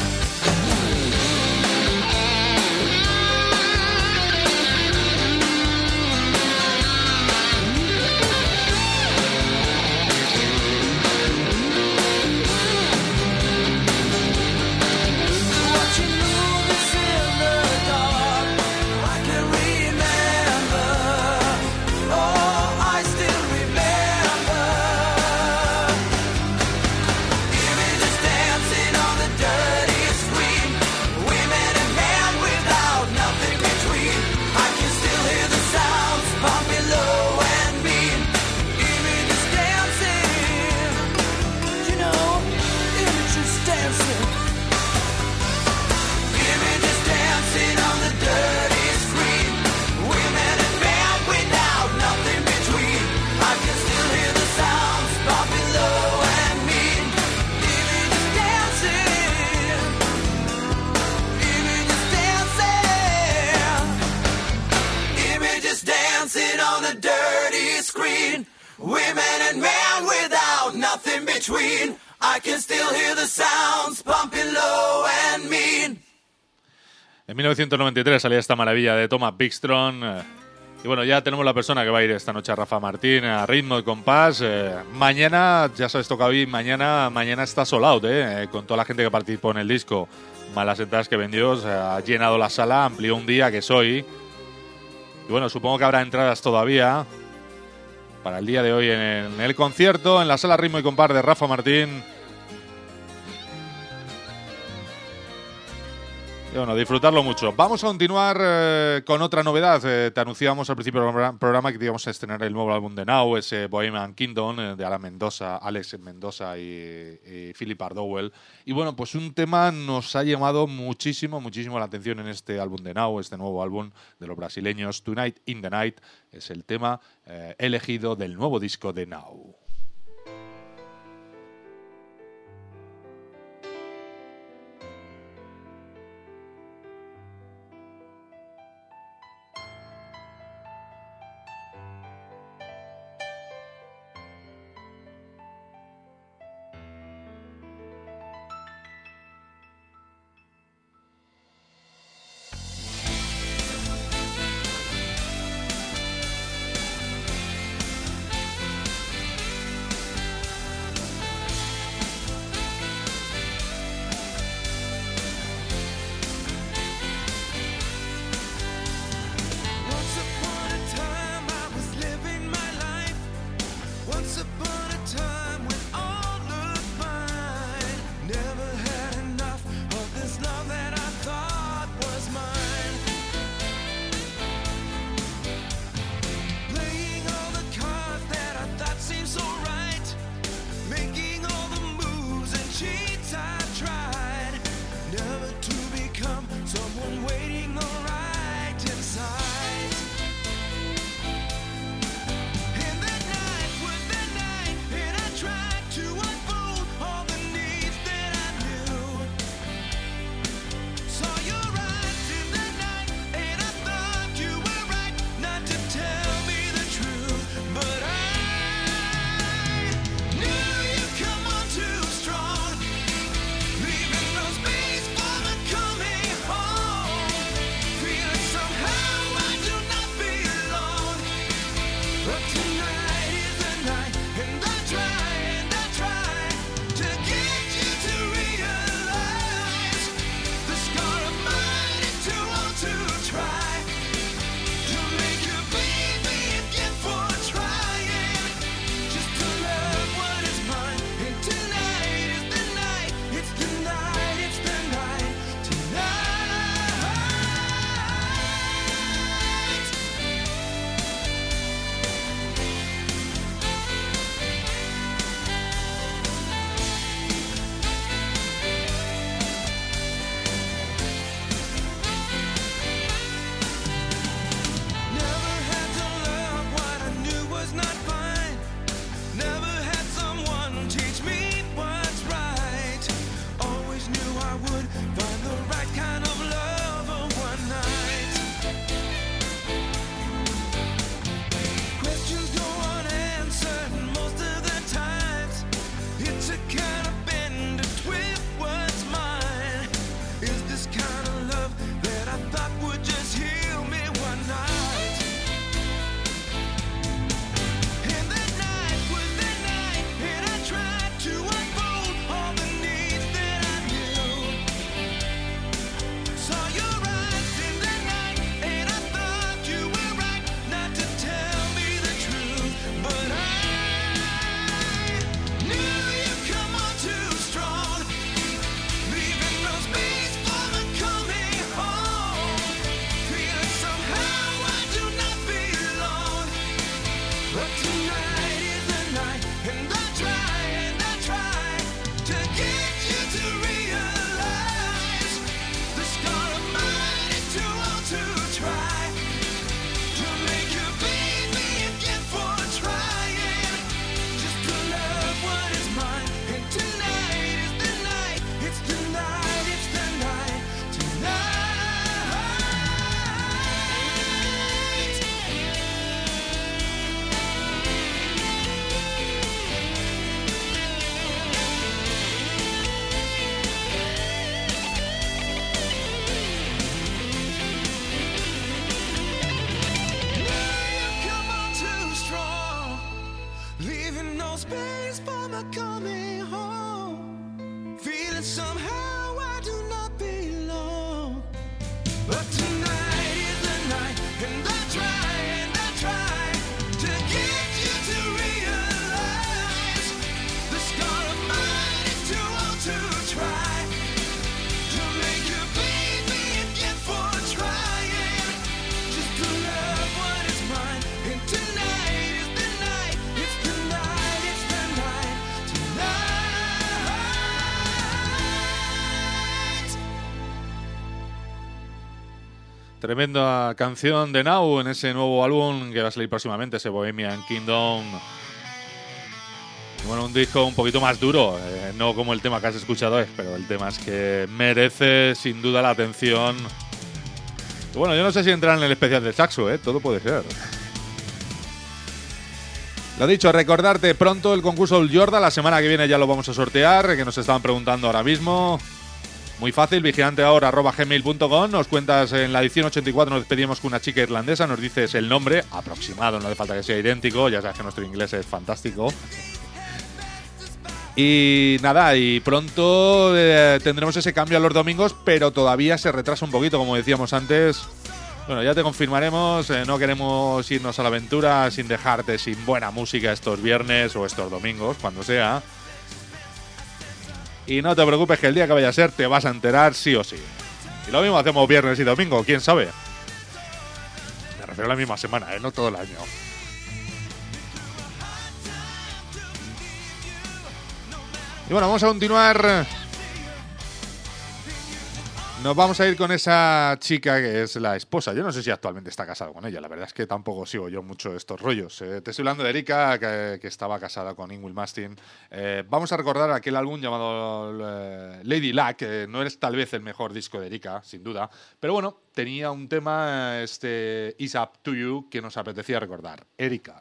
Watching movies in the dark, I can remember. Oh, I still remember. Images dancing on the dirty screen, women and men without nothing between. I can still hear the sounds pumping low and mean. Images dancing, you know, images dancing. Images dancing on the dirty screen, women and men without nothing between. I can still hear the sounds pumping low and mean. Images dancing, images dancing, images dancing on the dirty screen, women and men without nothing between. I can still hear the sounds pumping low and mean. En mil novecientos noventa y tres salía esta maravilla de Thomas Bigstrom. eh, Y bueno, ya tenemos la persona que va a ir esta noche a Rafa Martín, a ritmo y compás. eh, mañana, ya sabes, toca hoy, mañana, mañana está sold out, eh, eh, con toda la gente que participó en el disco. Más las entradas que vendió, o sea, ha llenado la sala, amplió un día que es hoy. Y bueno, supongo que habrá entradas todavía para el día de hoy en, en el concierto, en la sala ritmo y compás de Rafa Martín. Y bueno, disfrutarlo mucho. Vamos a continuar eh, con otra novedad. Eh, te anunciamos al principio del programa que íbamos a estrenar el nuevo álbum de Now, ese Bohemian Kingdom, eh, de Alan Mendoza, Alex Mendoza y, y Philip Ardowell. Y bueno, pues un tema nos ha llamado muchísimo, muchísimo la atención en este álbum de Now, este nuevo álbum de los brasileños, Tonight in the Night. Es el tema eh, elegido del nuevo disco de Now. Tremenda canción de Now en ese nuevo álbum que va a salir próximamente, ese Bohemian Kingdom. Y bueno, un disco un poquito más duro, eh, no como el tema que has escuchado, eh, pero el tema es que merece sin duda la atención. Y bueno, yo no sé si entrar en el especial de saxo, eh, todo puede ser. Lo dicho, recordarte pronto el concurso del Jordan, la semana que viene ya lo vamos a sortear, que nos estaban preguntando ahora mismo. Muy fácil, vigilanteahora arroba gmail punto com, nos cuentas en la edición ochenta y cuatro, nos despedimos con una chica irlandesa, nos dices el nombre, aproximado, no hace falta que sea idéntico, ya sabes que nuestro inglés es fantástico. Y nada, y pronto eh, tendremos ese cambio a los domingos, pero todavía se retrasa un poquito, como decíamos antes. Bueno, ya te confirmaremos, eh, no queremos irnos a la aventura sin dejarte sin buena música estos viernes o estos domingos, cuando sea. Y no te preocupes que el día que vaya a ser te vas a enterar sí o sí. Y lo mismo hacemos viernes y domingo, quién sabe. Me refiero a la misma semana, ¿eh? No todo el año. Y bueno, vamos a continuar. Nos vamos a ir con esa chica que es la esposa. Yo no sé si actualmente está casado con ella. La verdad es que tampoco sigo yo mucho estos rollos. Eh, te estoy hablando de Erika, que, que estaba casada con Ingrid Mastin. Eh, vamos a recordar aquel álbum llamado eh, Lady Luck, que no es tal vez el mejor disco de Erika, sin duda. Pero bueno, tenía un tema, este It's Up to You, que nos apetecía recordar. Erika.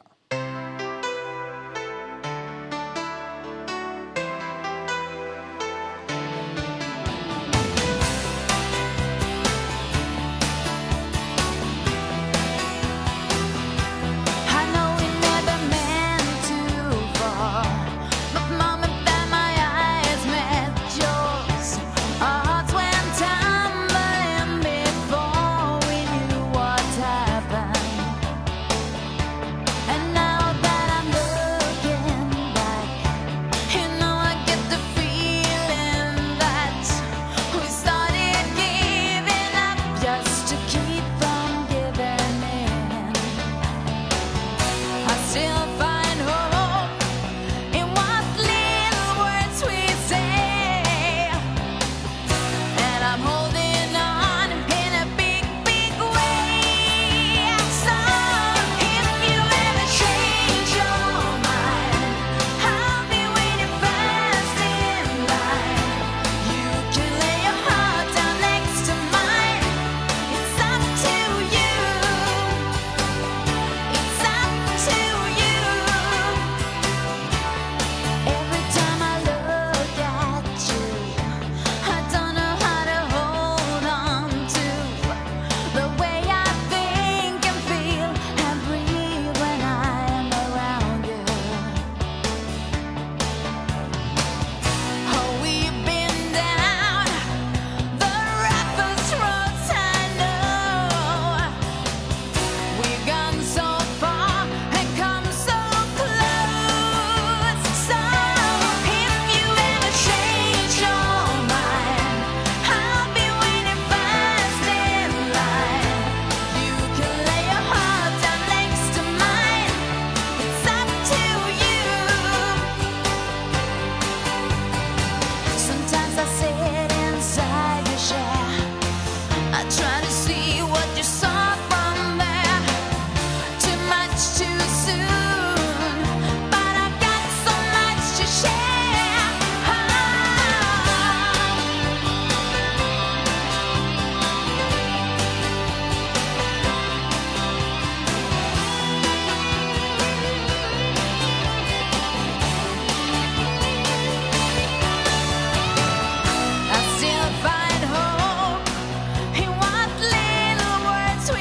Still find hope in what little words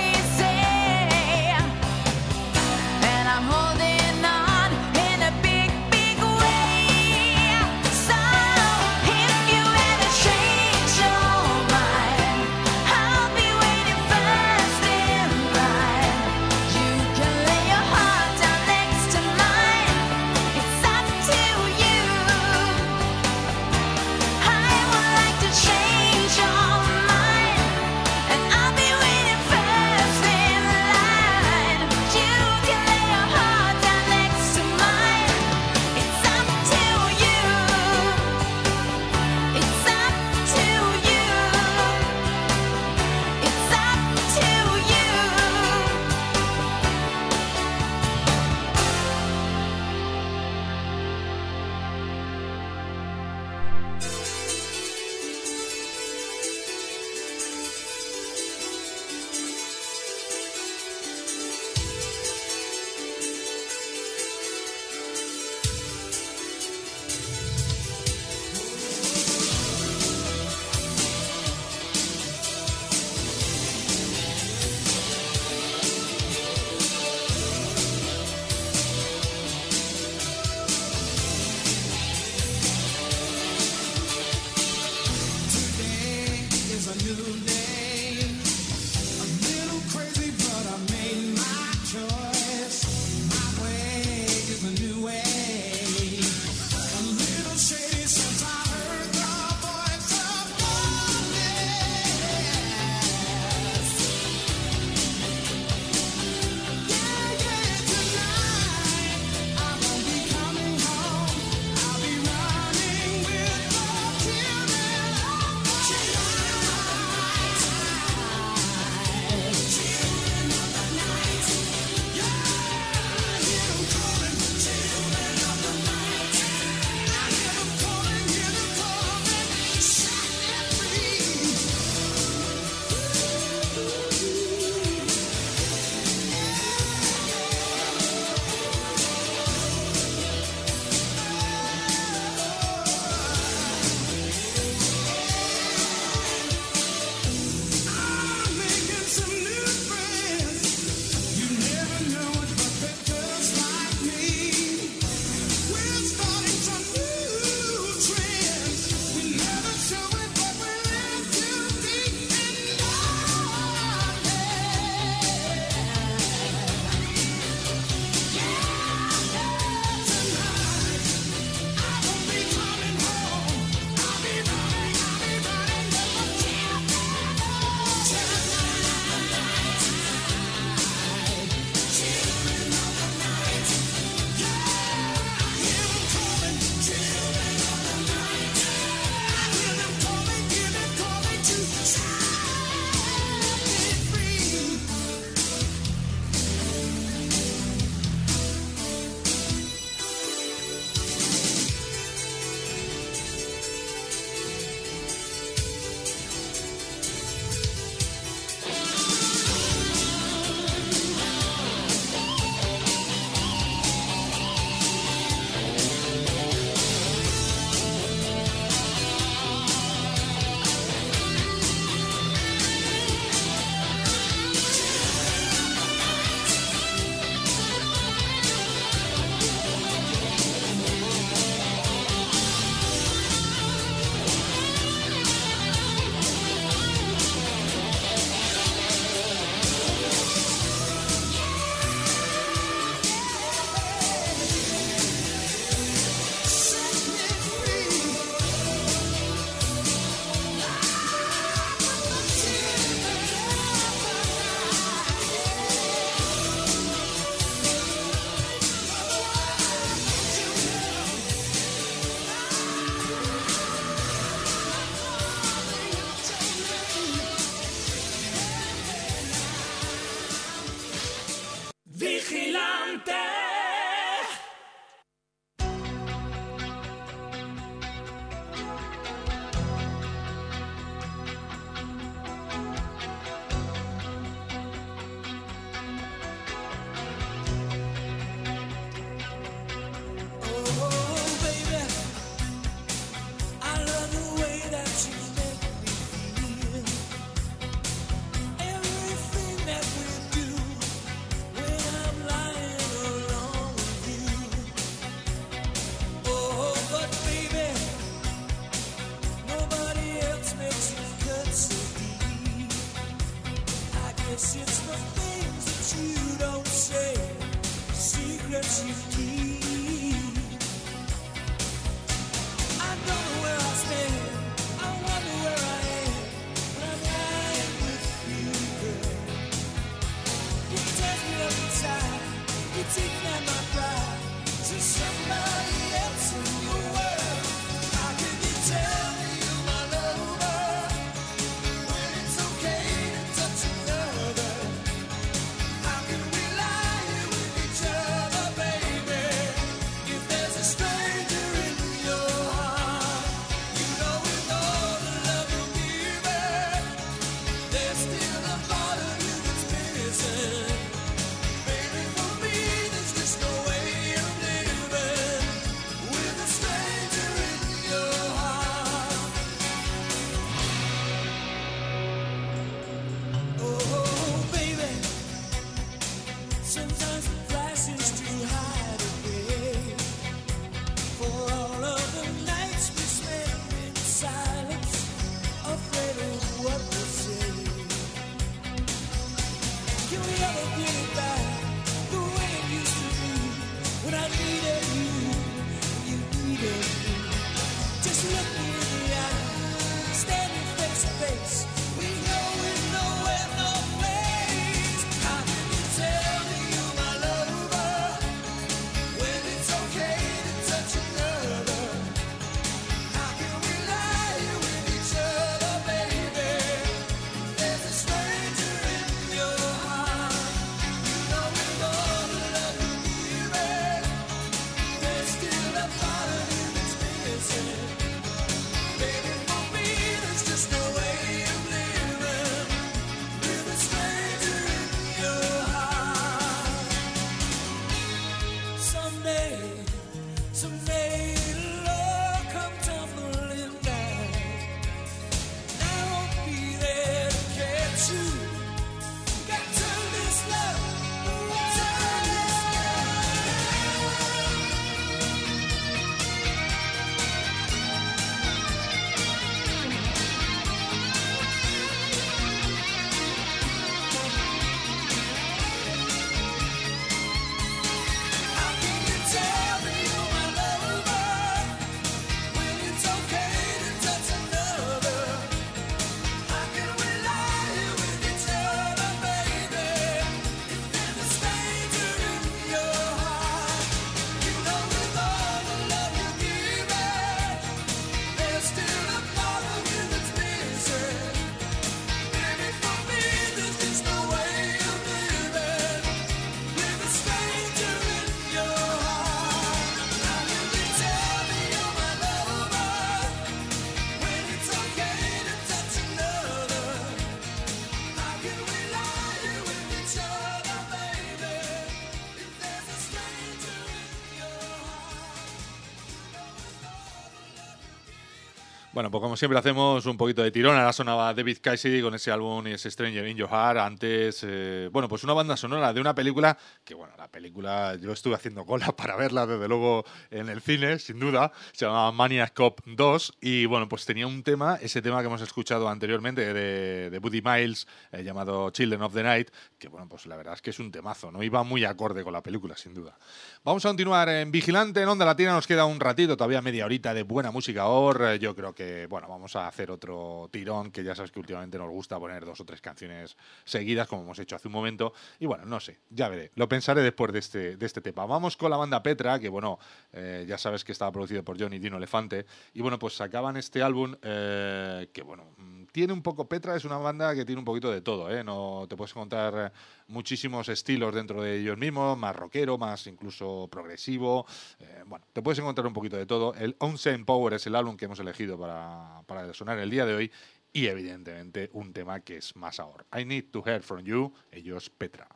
guess it's the things that you don't say, secrets you keep. I don't know where I stand, I wonder where I am when I'm lying with you, girl. You tear me up inside, you take down my pride to somebody else in the world. How can you tell me you're my lover when it's okay to touch another? How can we lie here with each other, baby, if there's a stranger in your heart? You know with all the love you give me, there's still a part of you that's missing. Baby, for me there's just no way of living with a stranger in your heart. Oh, baby, sometimes the price is too high to pay for all of the nights we spent in silence, afraid of what we'll say. Can we ever get it back the way it used to be when I needed you and you needed me? Just look me in the eye, standing face to face. We know we're nowhere, no place. How can you tell me you're my lover when it's okay to touch another? How can we lie here with each other, baby, if there's a stranger in your heart? You know with all the love you give me, there's still a part of you that's missing. Baby, for me there's just no way of living with a stranger in your heart. Someday, someday it'll all come tumbling down. I won't be there to catch you. Got to this love, turn this How can you tell me you're my lover when it's okay to touch another? How can we lie here with each other, baby, if there's a stranger in your heart? You know with all the love you give me, there's still a part of you that's missing. Baby, for me there's just no way of living with a stranger in your heart. How can you tell me you're my lover when it's okay to touch another? How can we lie here with each other, baby, if there's a stranger in your Bueno, pues como siempre hacemos un poquito de tirón. Ahora sonaba David Cassidy con ese álbum y ese Stranger in Your Heart. Antes, eh, bueno, pues una banda sonora de una película que, bueno, la película yo estuve haciendo cola para verla, desde luego, en el cine, sin duda. Se llamaba Maniac Cop dos y, bueno, pues tenía un tema, ese tema que hemos escuchado anteriormente de, de Buddy Miles, eh, llamado Children of the Night, que, bueno, pues la verdad es que es un temazo, ¿no? Iba muy acorde con la película, sin duda. Vamos a continuar en Vigilante, en Onda Latina. Nos queda un ratito, todavía media horita de buena música ahora. Yo creo que, bueno, vamos a hacer otro tirón, que ya sabes que últimamente nos gusta poner dos o tres canciones seguidas, como hemos hecho hace un momento. Y bueno, no sé, ya veré. Lo pensaré después de este, de este tema. Vamos con la banda Petra, que, bueno, eh, ya sabes que estaba producido por Johnny Dino Elefante. Y, bueno, pues sacaban este álbum eh, que, bueno, tiene un poco... Petra es una banda que tiene un poquito de todo, ¿eh? No te puedes encontrar muchísimos estilos dentro de ellos mismos, más rockero, más incluso progresivo. Eh, bueno, te puedes encontrar un poquito de todo. El Unseen Power es el álbum que hemos elegido para, para sonar el día de hoy. Y evidentemente un tema que es más ahora. I Need to Hear From You, ellos Petra.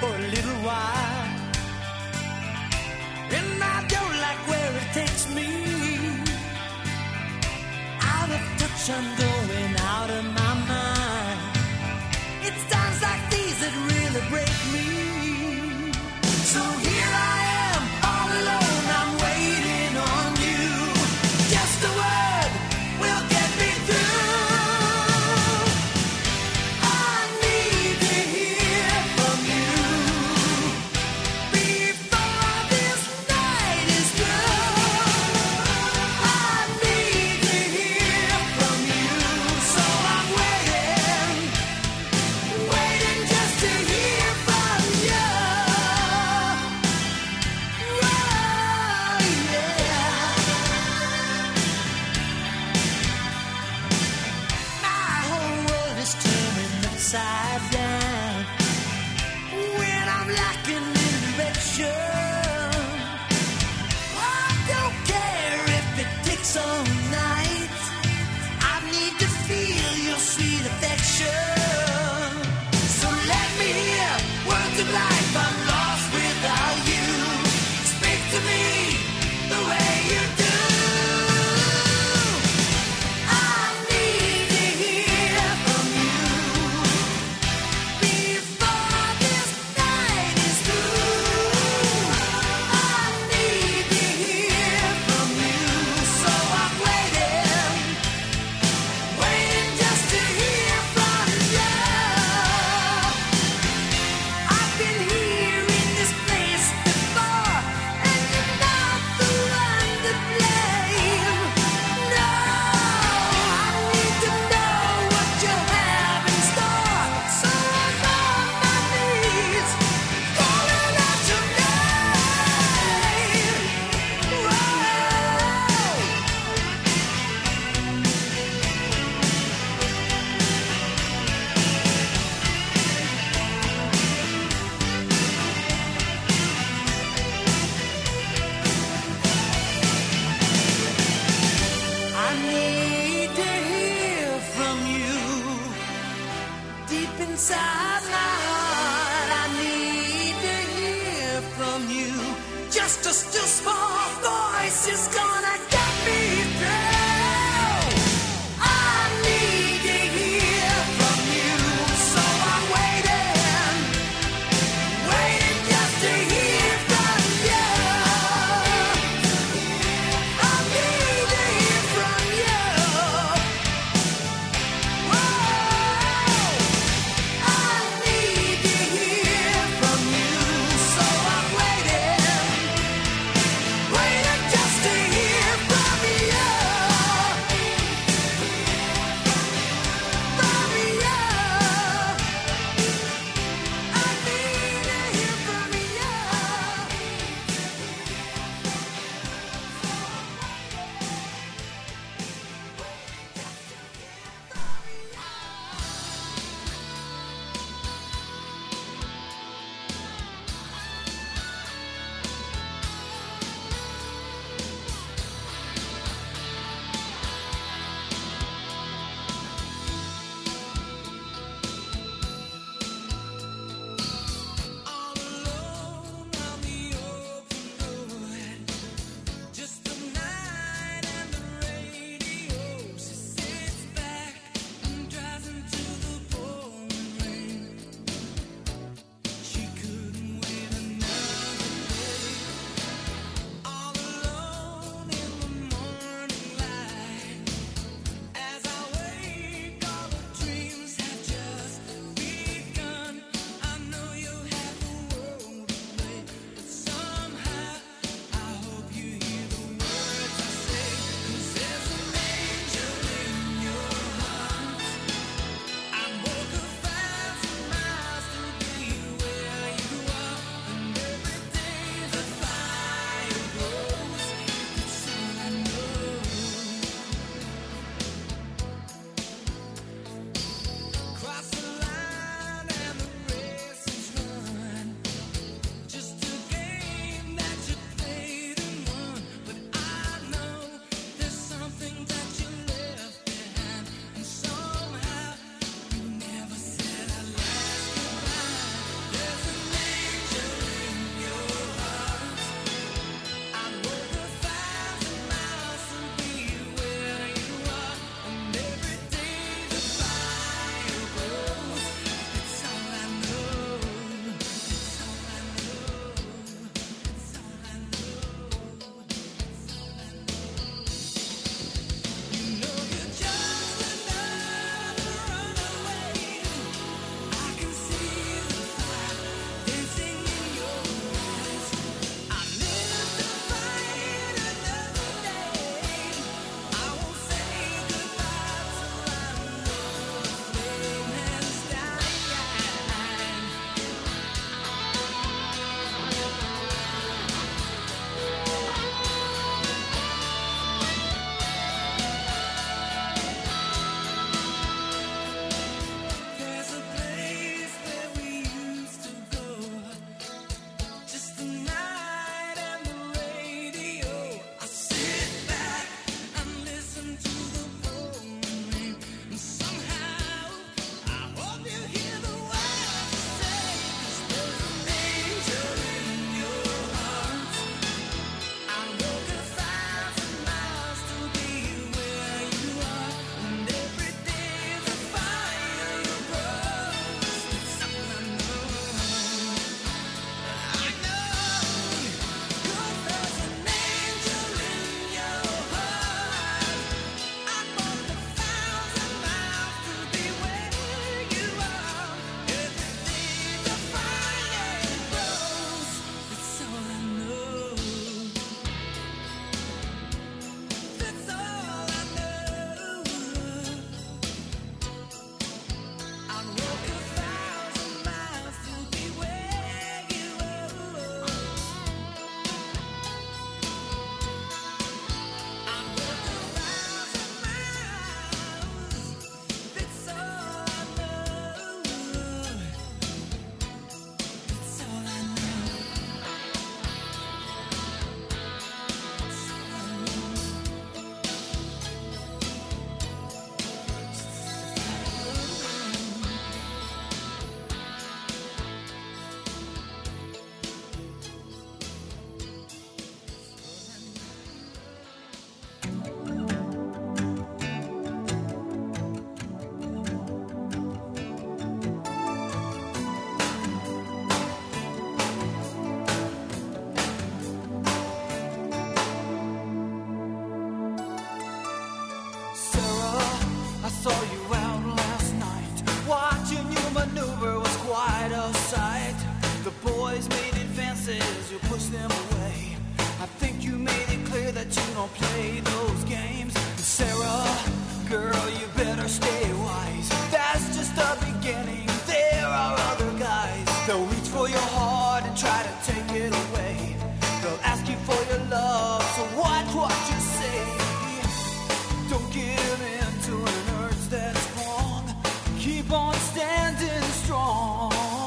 takes me passion going out of my mind. It's times like these that really break me. So here I am, all alone, I'm waiting on you. Just a word will get me through. I need to hear from you before this night is through. I need to hear from you, so I'm waiting, waiting just to hear from you. Oh, yeah. My whole world is turning upside down when I'm lacking in direction. I don't care if it takes all night. I need to feel your sweet affection. So let me hear words of life. I'm lost without you. Speak to me the way you do. I need to hear from you before this night is through. I need to hear from you, so I'm waiting, waiting just to hear from you. I've been here in this place before, and you're not the one to blame. No, I need to know what you have in store, so I'm on my knees, calling out your name. Whoa. I need to hear from you deep inside my heart. I need to hear from you. Just a still small voice is gonna get me through. I need to hear from you, so I'm waiting, waiting just to hear from you. I need to hear from you. Whoa. I need to hear from you, so I'm waiting, waiting just to hear chances, you push them away. I think you made it clear that you don't play those games. Sarah, girl, you better stay wise. That's just the beginning, there are other guys. They'll reach for your heart and try to take it away. They'll ask you for your love, so watch what you say. Don't give in to an urge that's wrong. Keep on standing strong.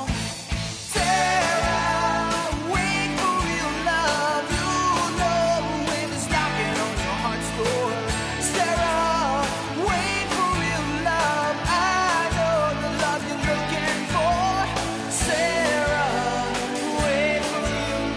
Sarah, wait for real love. You know when it's knocking on your heart's door. Sarah, wait for real love. I know the love you're looking for. Sarah, wait for real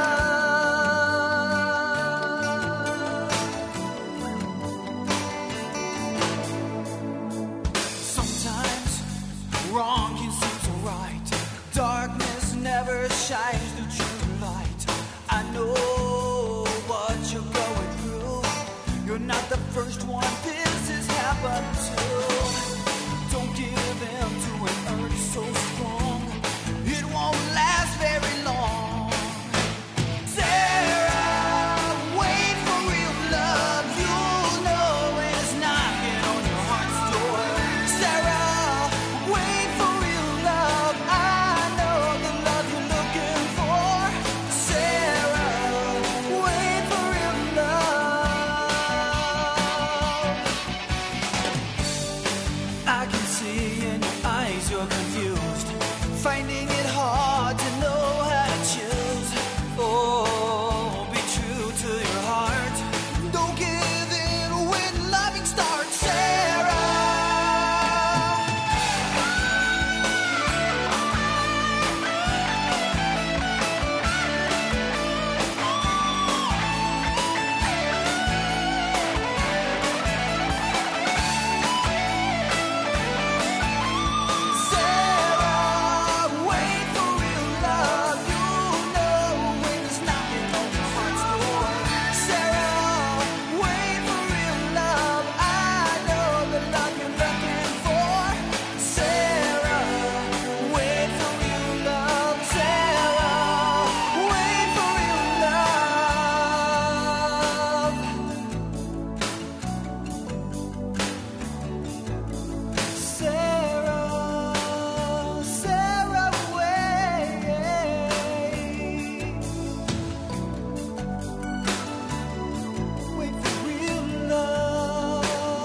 love. Sometimes wrong can seem so right. Darkness never shines the true light. I know what you're going through. You're not the first one this has happened to. Don't give in to an urge so strong. It won't last very long. Sarah, wait for real love. You'll know when it's knocking on your heart's door. Sarah, wait for real love. I know the love you're looking for. Sarah, wait for real love. I can see in your eyes you're confused, finding it hard to know how to choose. Oh, be true to your heart. Don't give in when loving starts. Sarah, Sarah, wait for real love. You know when it's knocking on your heart's door. Sarah, wait for real love. I know the love you're looking for. Sarah, wait for real love. Sarah, wait for real love. Sarah, Sarah, wait. Wait for real love.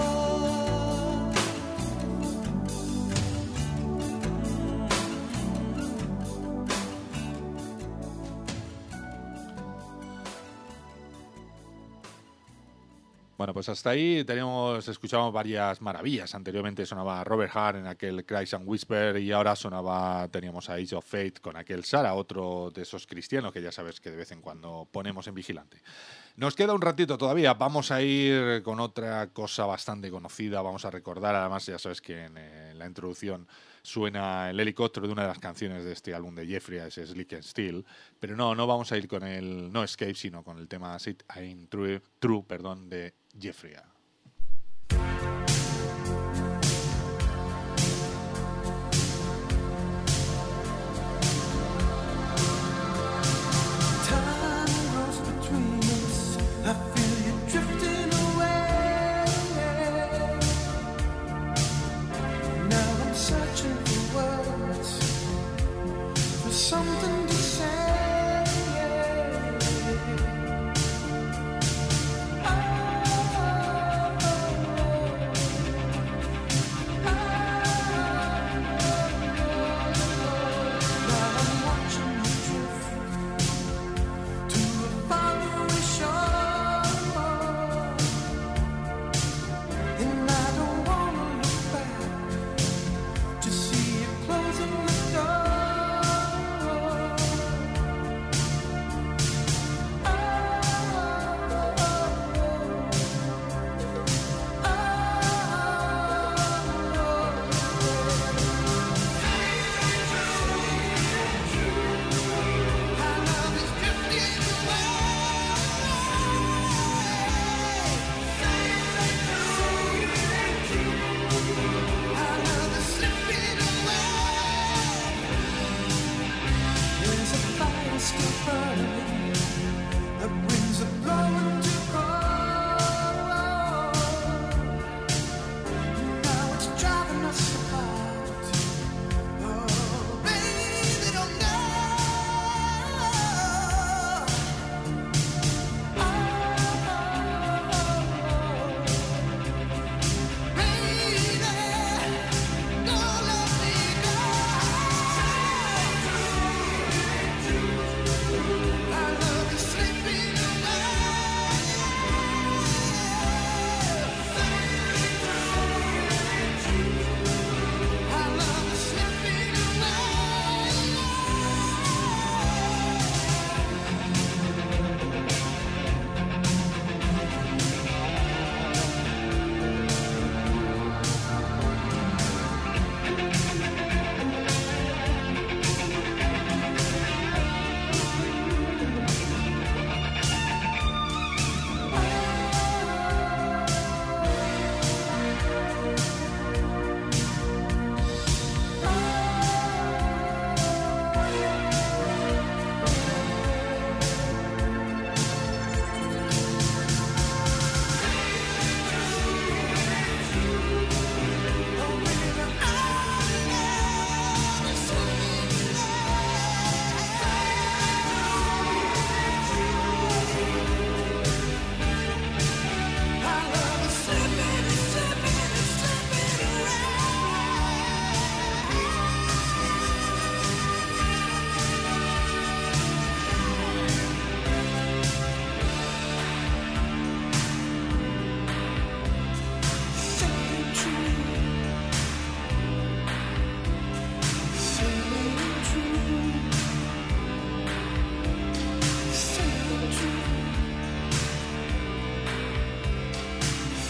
Bueno, pues hasta ahí tenemos, escuchamos varias maravillas. Anteriormente sonaba Robert Hart en aquel Cries and Whisper y ahora sonaba, teníamos a Age of Fate con aquel Sara, otro de esos cristianos que ya sabes que de vez en cuando ponemos en Vigilante. Nos queda un ratito todavía, vamos a ir con otra cosa bastante conocida, vamos a recordar, además ya sabes que en, eh, en la introducción suena el helicóptero de una de las canciones de este álbum de Jeffrey, ese Slick and Steel, pero no, no vamos a ir con el, no Escape, sino con el tema Sit Ain't True, True perdón, de Jeffrey. Time grows between us. I feel you drifting away. Now I'm searching for words, for something to say. Oh,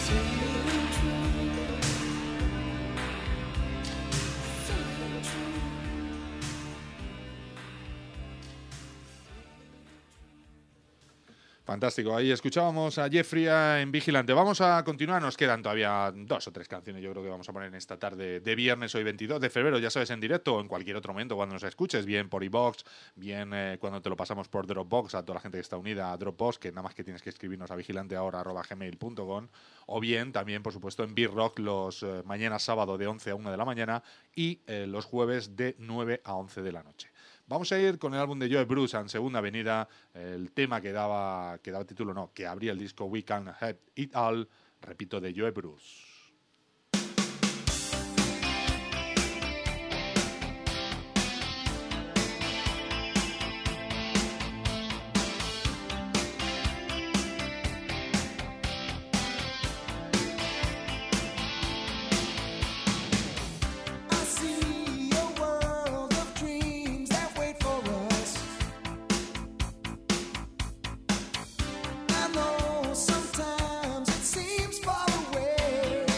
Fantástico, ahí escuchábamos a Jeffrey en Vigilante. Vamos a continuar, nos quedan todavía dos o tres canciones, yo creo que vamos a poner en esta tarde de viernes, hoy veintidós de febrero, ya sabes, en directo o en cualquier otro momento cuando nos escuches, bien por iVoox, bien eh, cuando te lo pasamos por Dropbox, a toda la gente que está unida a Dropbox, que nada más que tienes que escribirnos a vigilanteahora arroba gmail punto com, o bien también, por supuesto, en B-Rock los eh, mañanas sábado de once a una de la mañana y eh, los jueves de nueve a once de la noche. Vamos a ir con el álbum de Joe Bruce en Segunda Avenida, el tema que daba, que daba título, no, que abría el disco We Can't Have It All, repito, de Joe Bruce. I see a world of dreams that wait for us. I know sometimes it seems far away.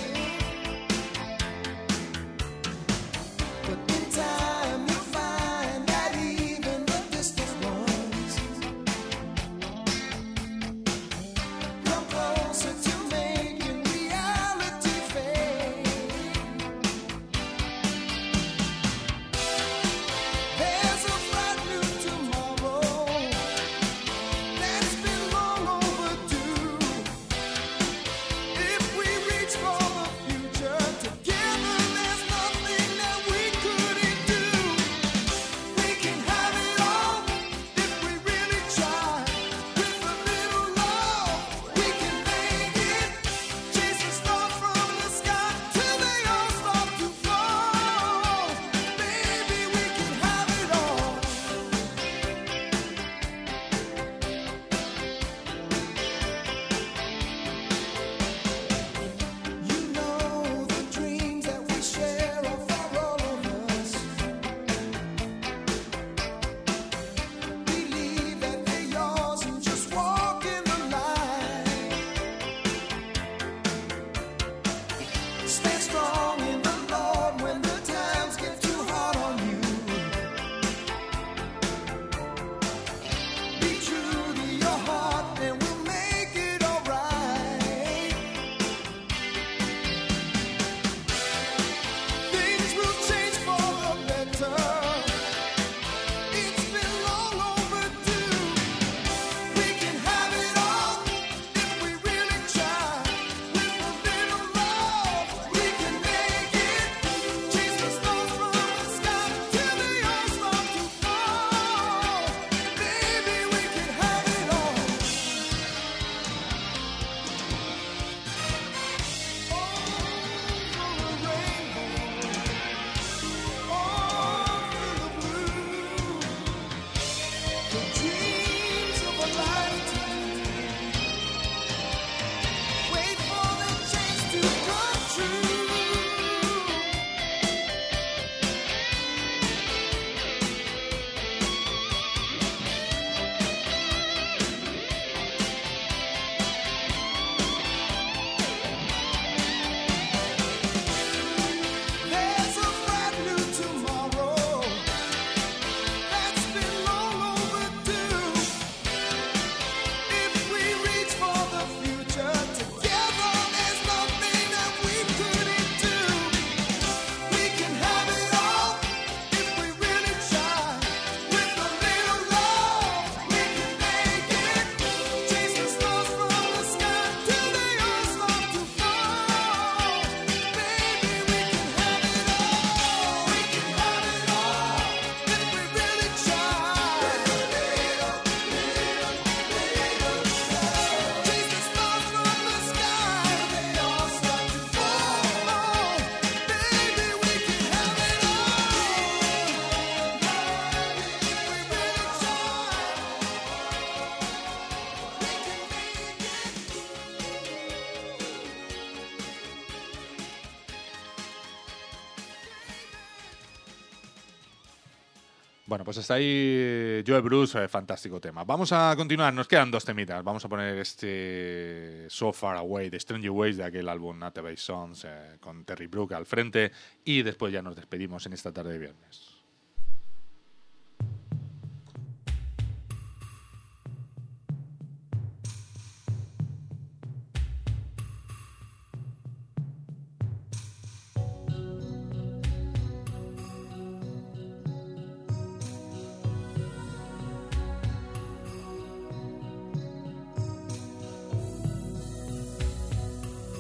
Bueno, pues hasta ahí Joe Bruce, eh, fantástico tema. Vamos a continuar, nos quedan dos temitas. Vamos a poner este So Far Away de Stranger Ways de aquel álbum Not a Bay Songs eh, con Terry Brook al frente y después ya nos despedimos en esta tarde de viernes.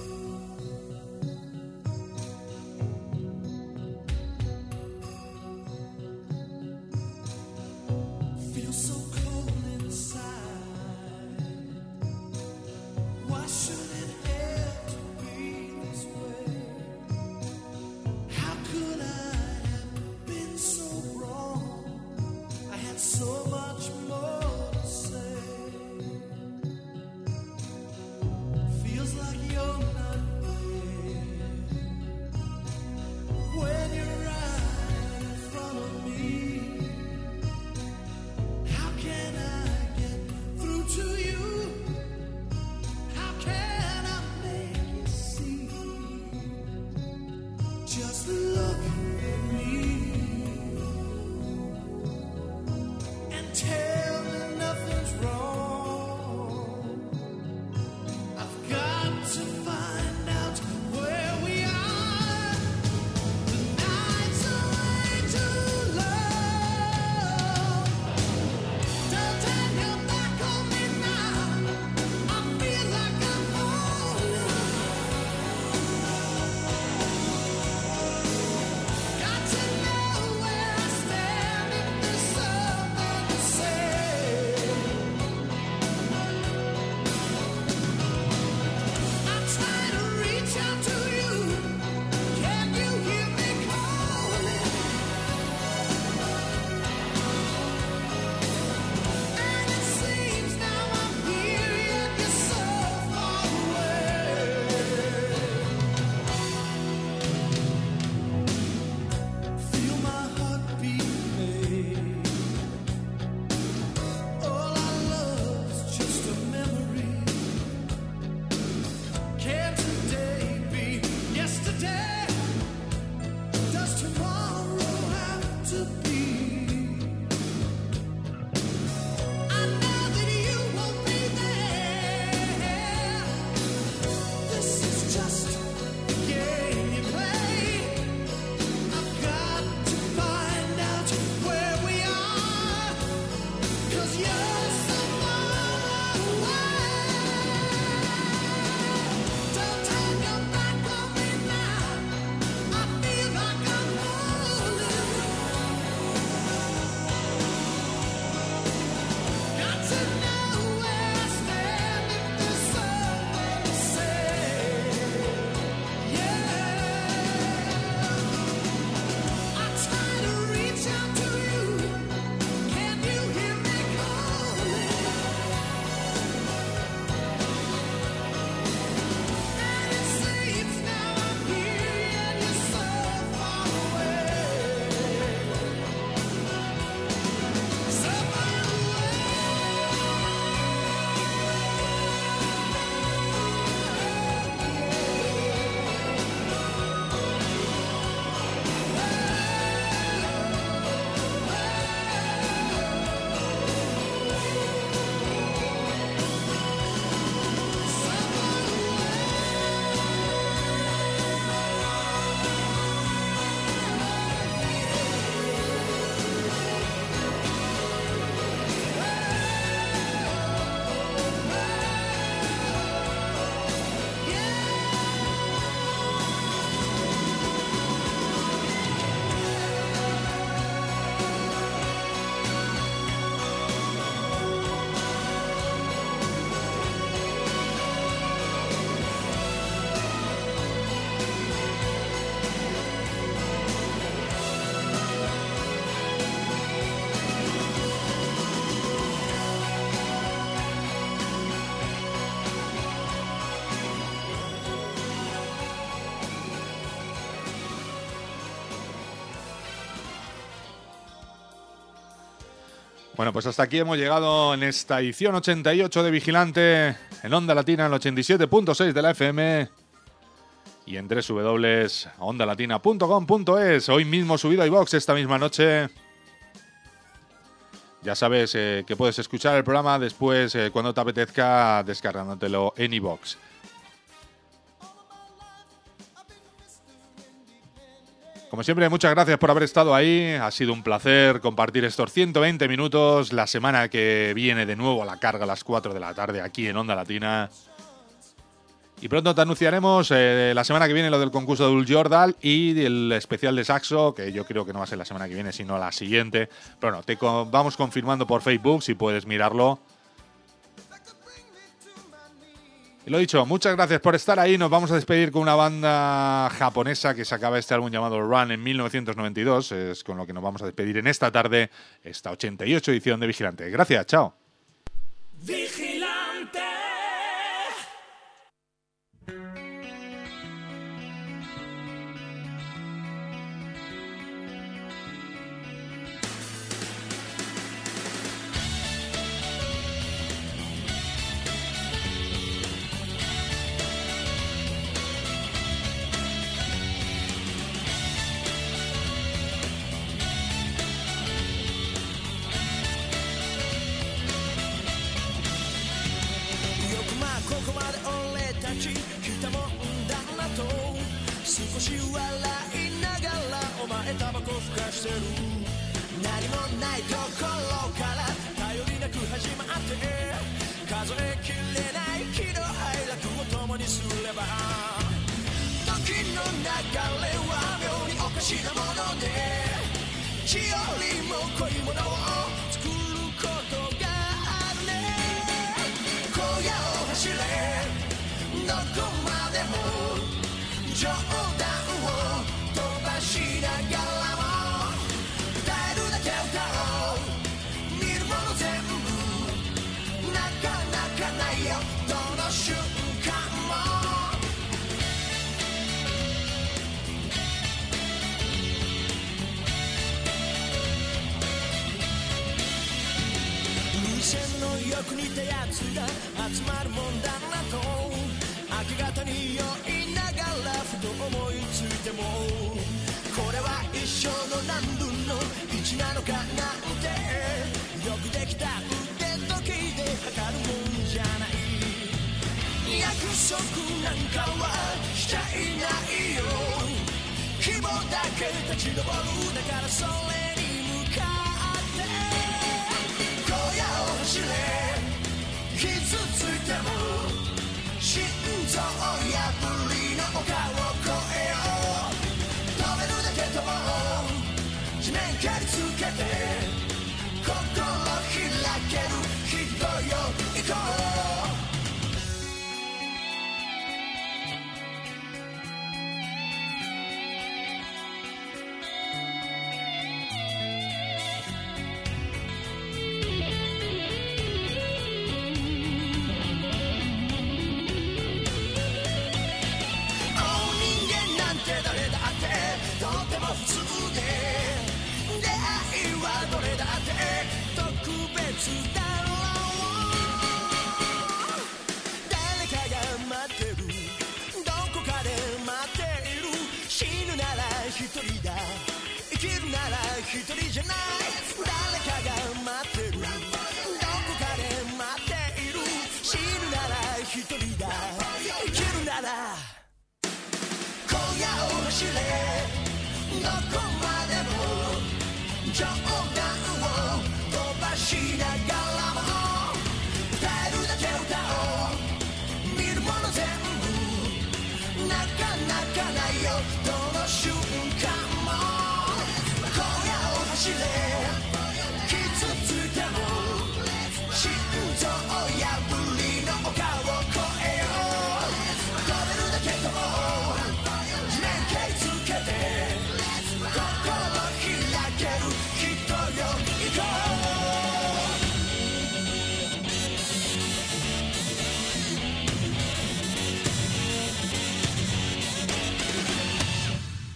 Thank Bueno, pues hasta aquí hemos llegado en esta edición ochenta y ocho de Vigilante, en Onda Latina, en el ochenta y siete punto seis de la F M y en doble u doble u doble u punto onda latina punto com punto es. Hoy mismo subido a iVoox esta misma noche. Ya sabes eh, que puedes escuchar el programa después, eh, cuando te apetezca, descargándotelo en iVoox. Como siempre, muchas gracias por haber estado ahí. Ha sido un placer compartir estos ciento veinte minutos. La semana que viene de nuevo a la carga a las cuatro de la tarde aquí en Onda Latina. Y pronto te anunciaremos eh, la semana que viene lo del concurso de Ul Jordal y el especial de saxo, que yo creo que no va a ser la semana que viene, sino la siguiente. Pero bueno, te co- vamos confirmando por Facebook, si puedes mirarlo. Y lo dicho, muchas gracias por estar ahí. Nos vamos a despedir con una banda japonesa que sacaba este álbum llamado Run en mil novecientos noventa y dos. Es con lo que nos vamos a despedir en esta tarde, esta ochenta y ocho edición de Vigilante. Gracias, chao. Vigilante.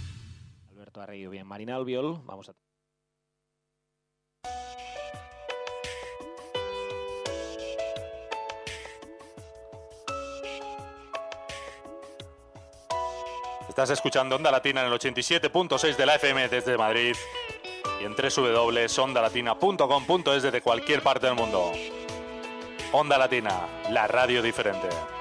Alberto Arregui, bien, Marina Albiol, vamos a... Estás escuchando Onda Latina en el ochenta y siete punto seis de la F M desde Madrid y en doble u doble u doble u punto onda latina punto com punto es desde cualquier parte del mundo. Onda Latina, la radio diferente.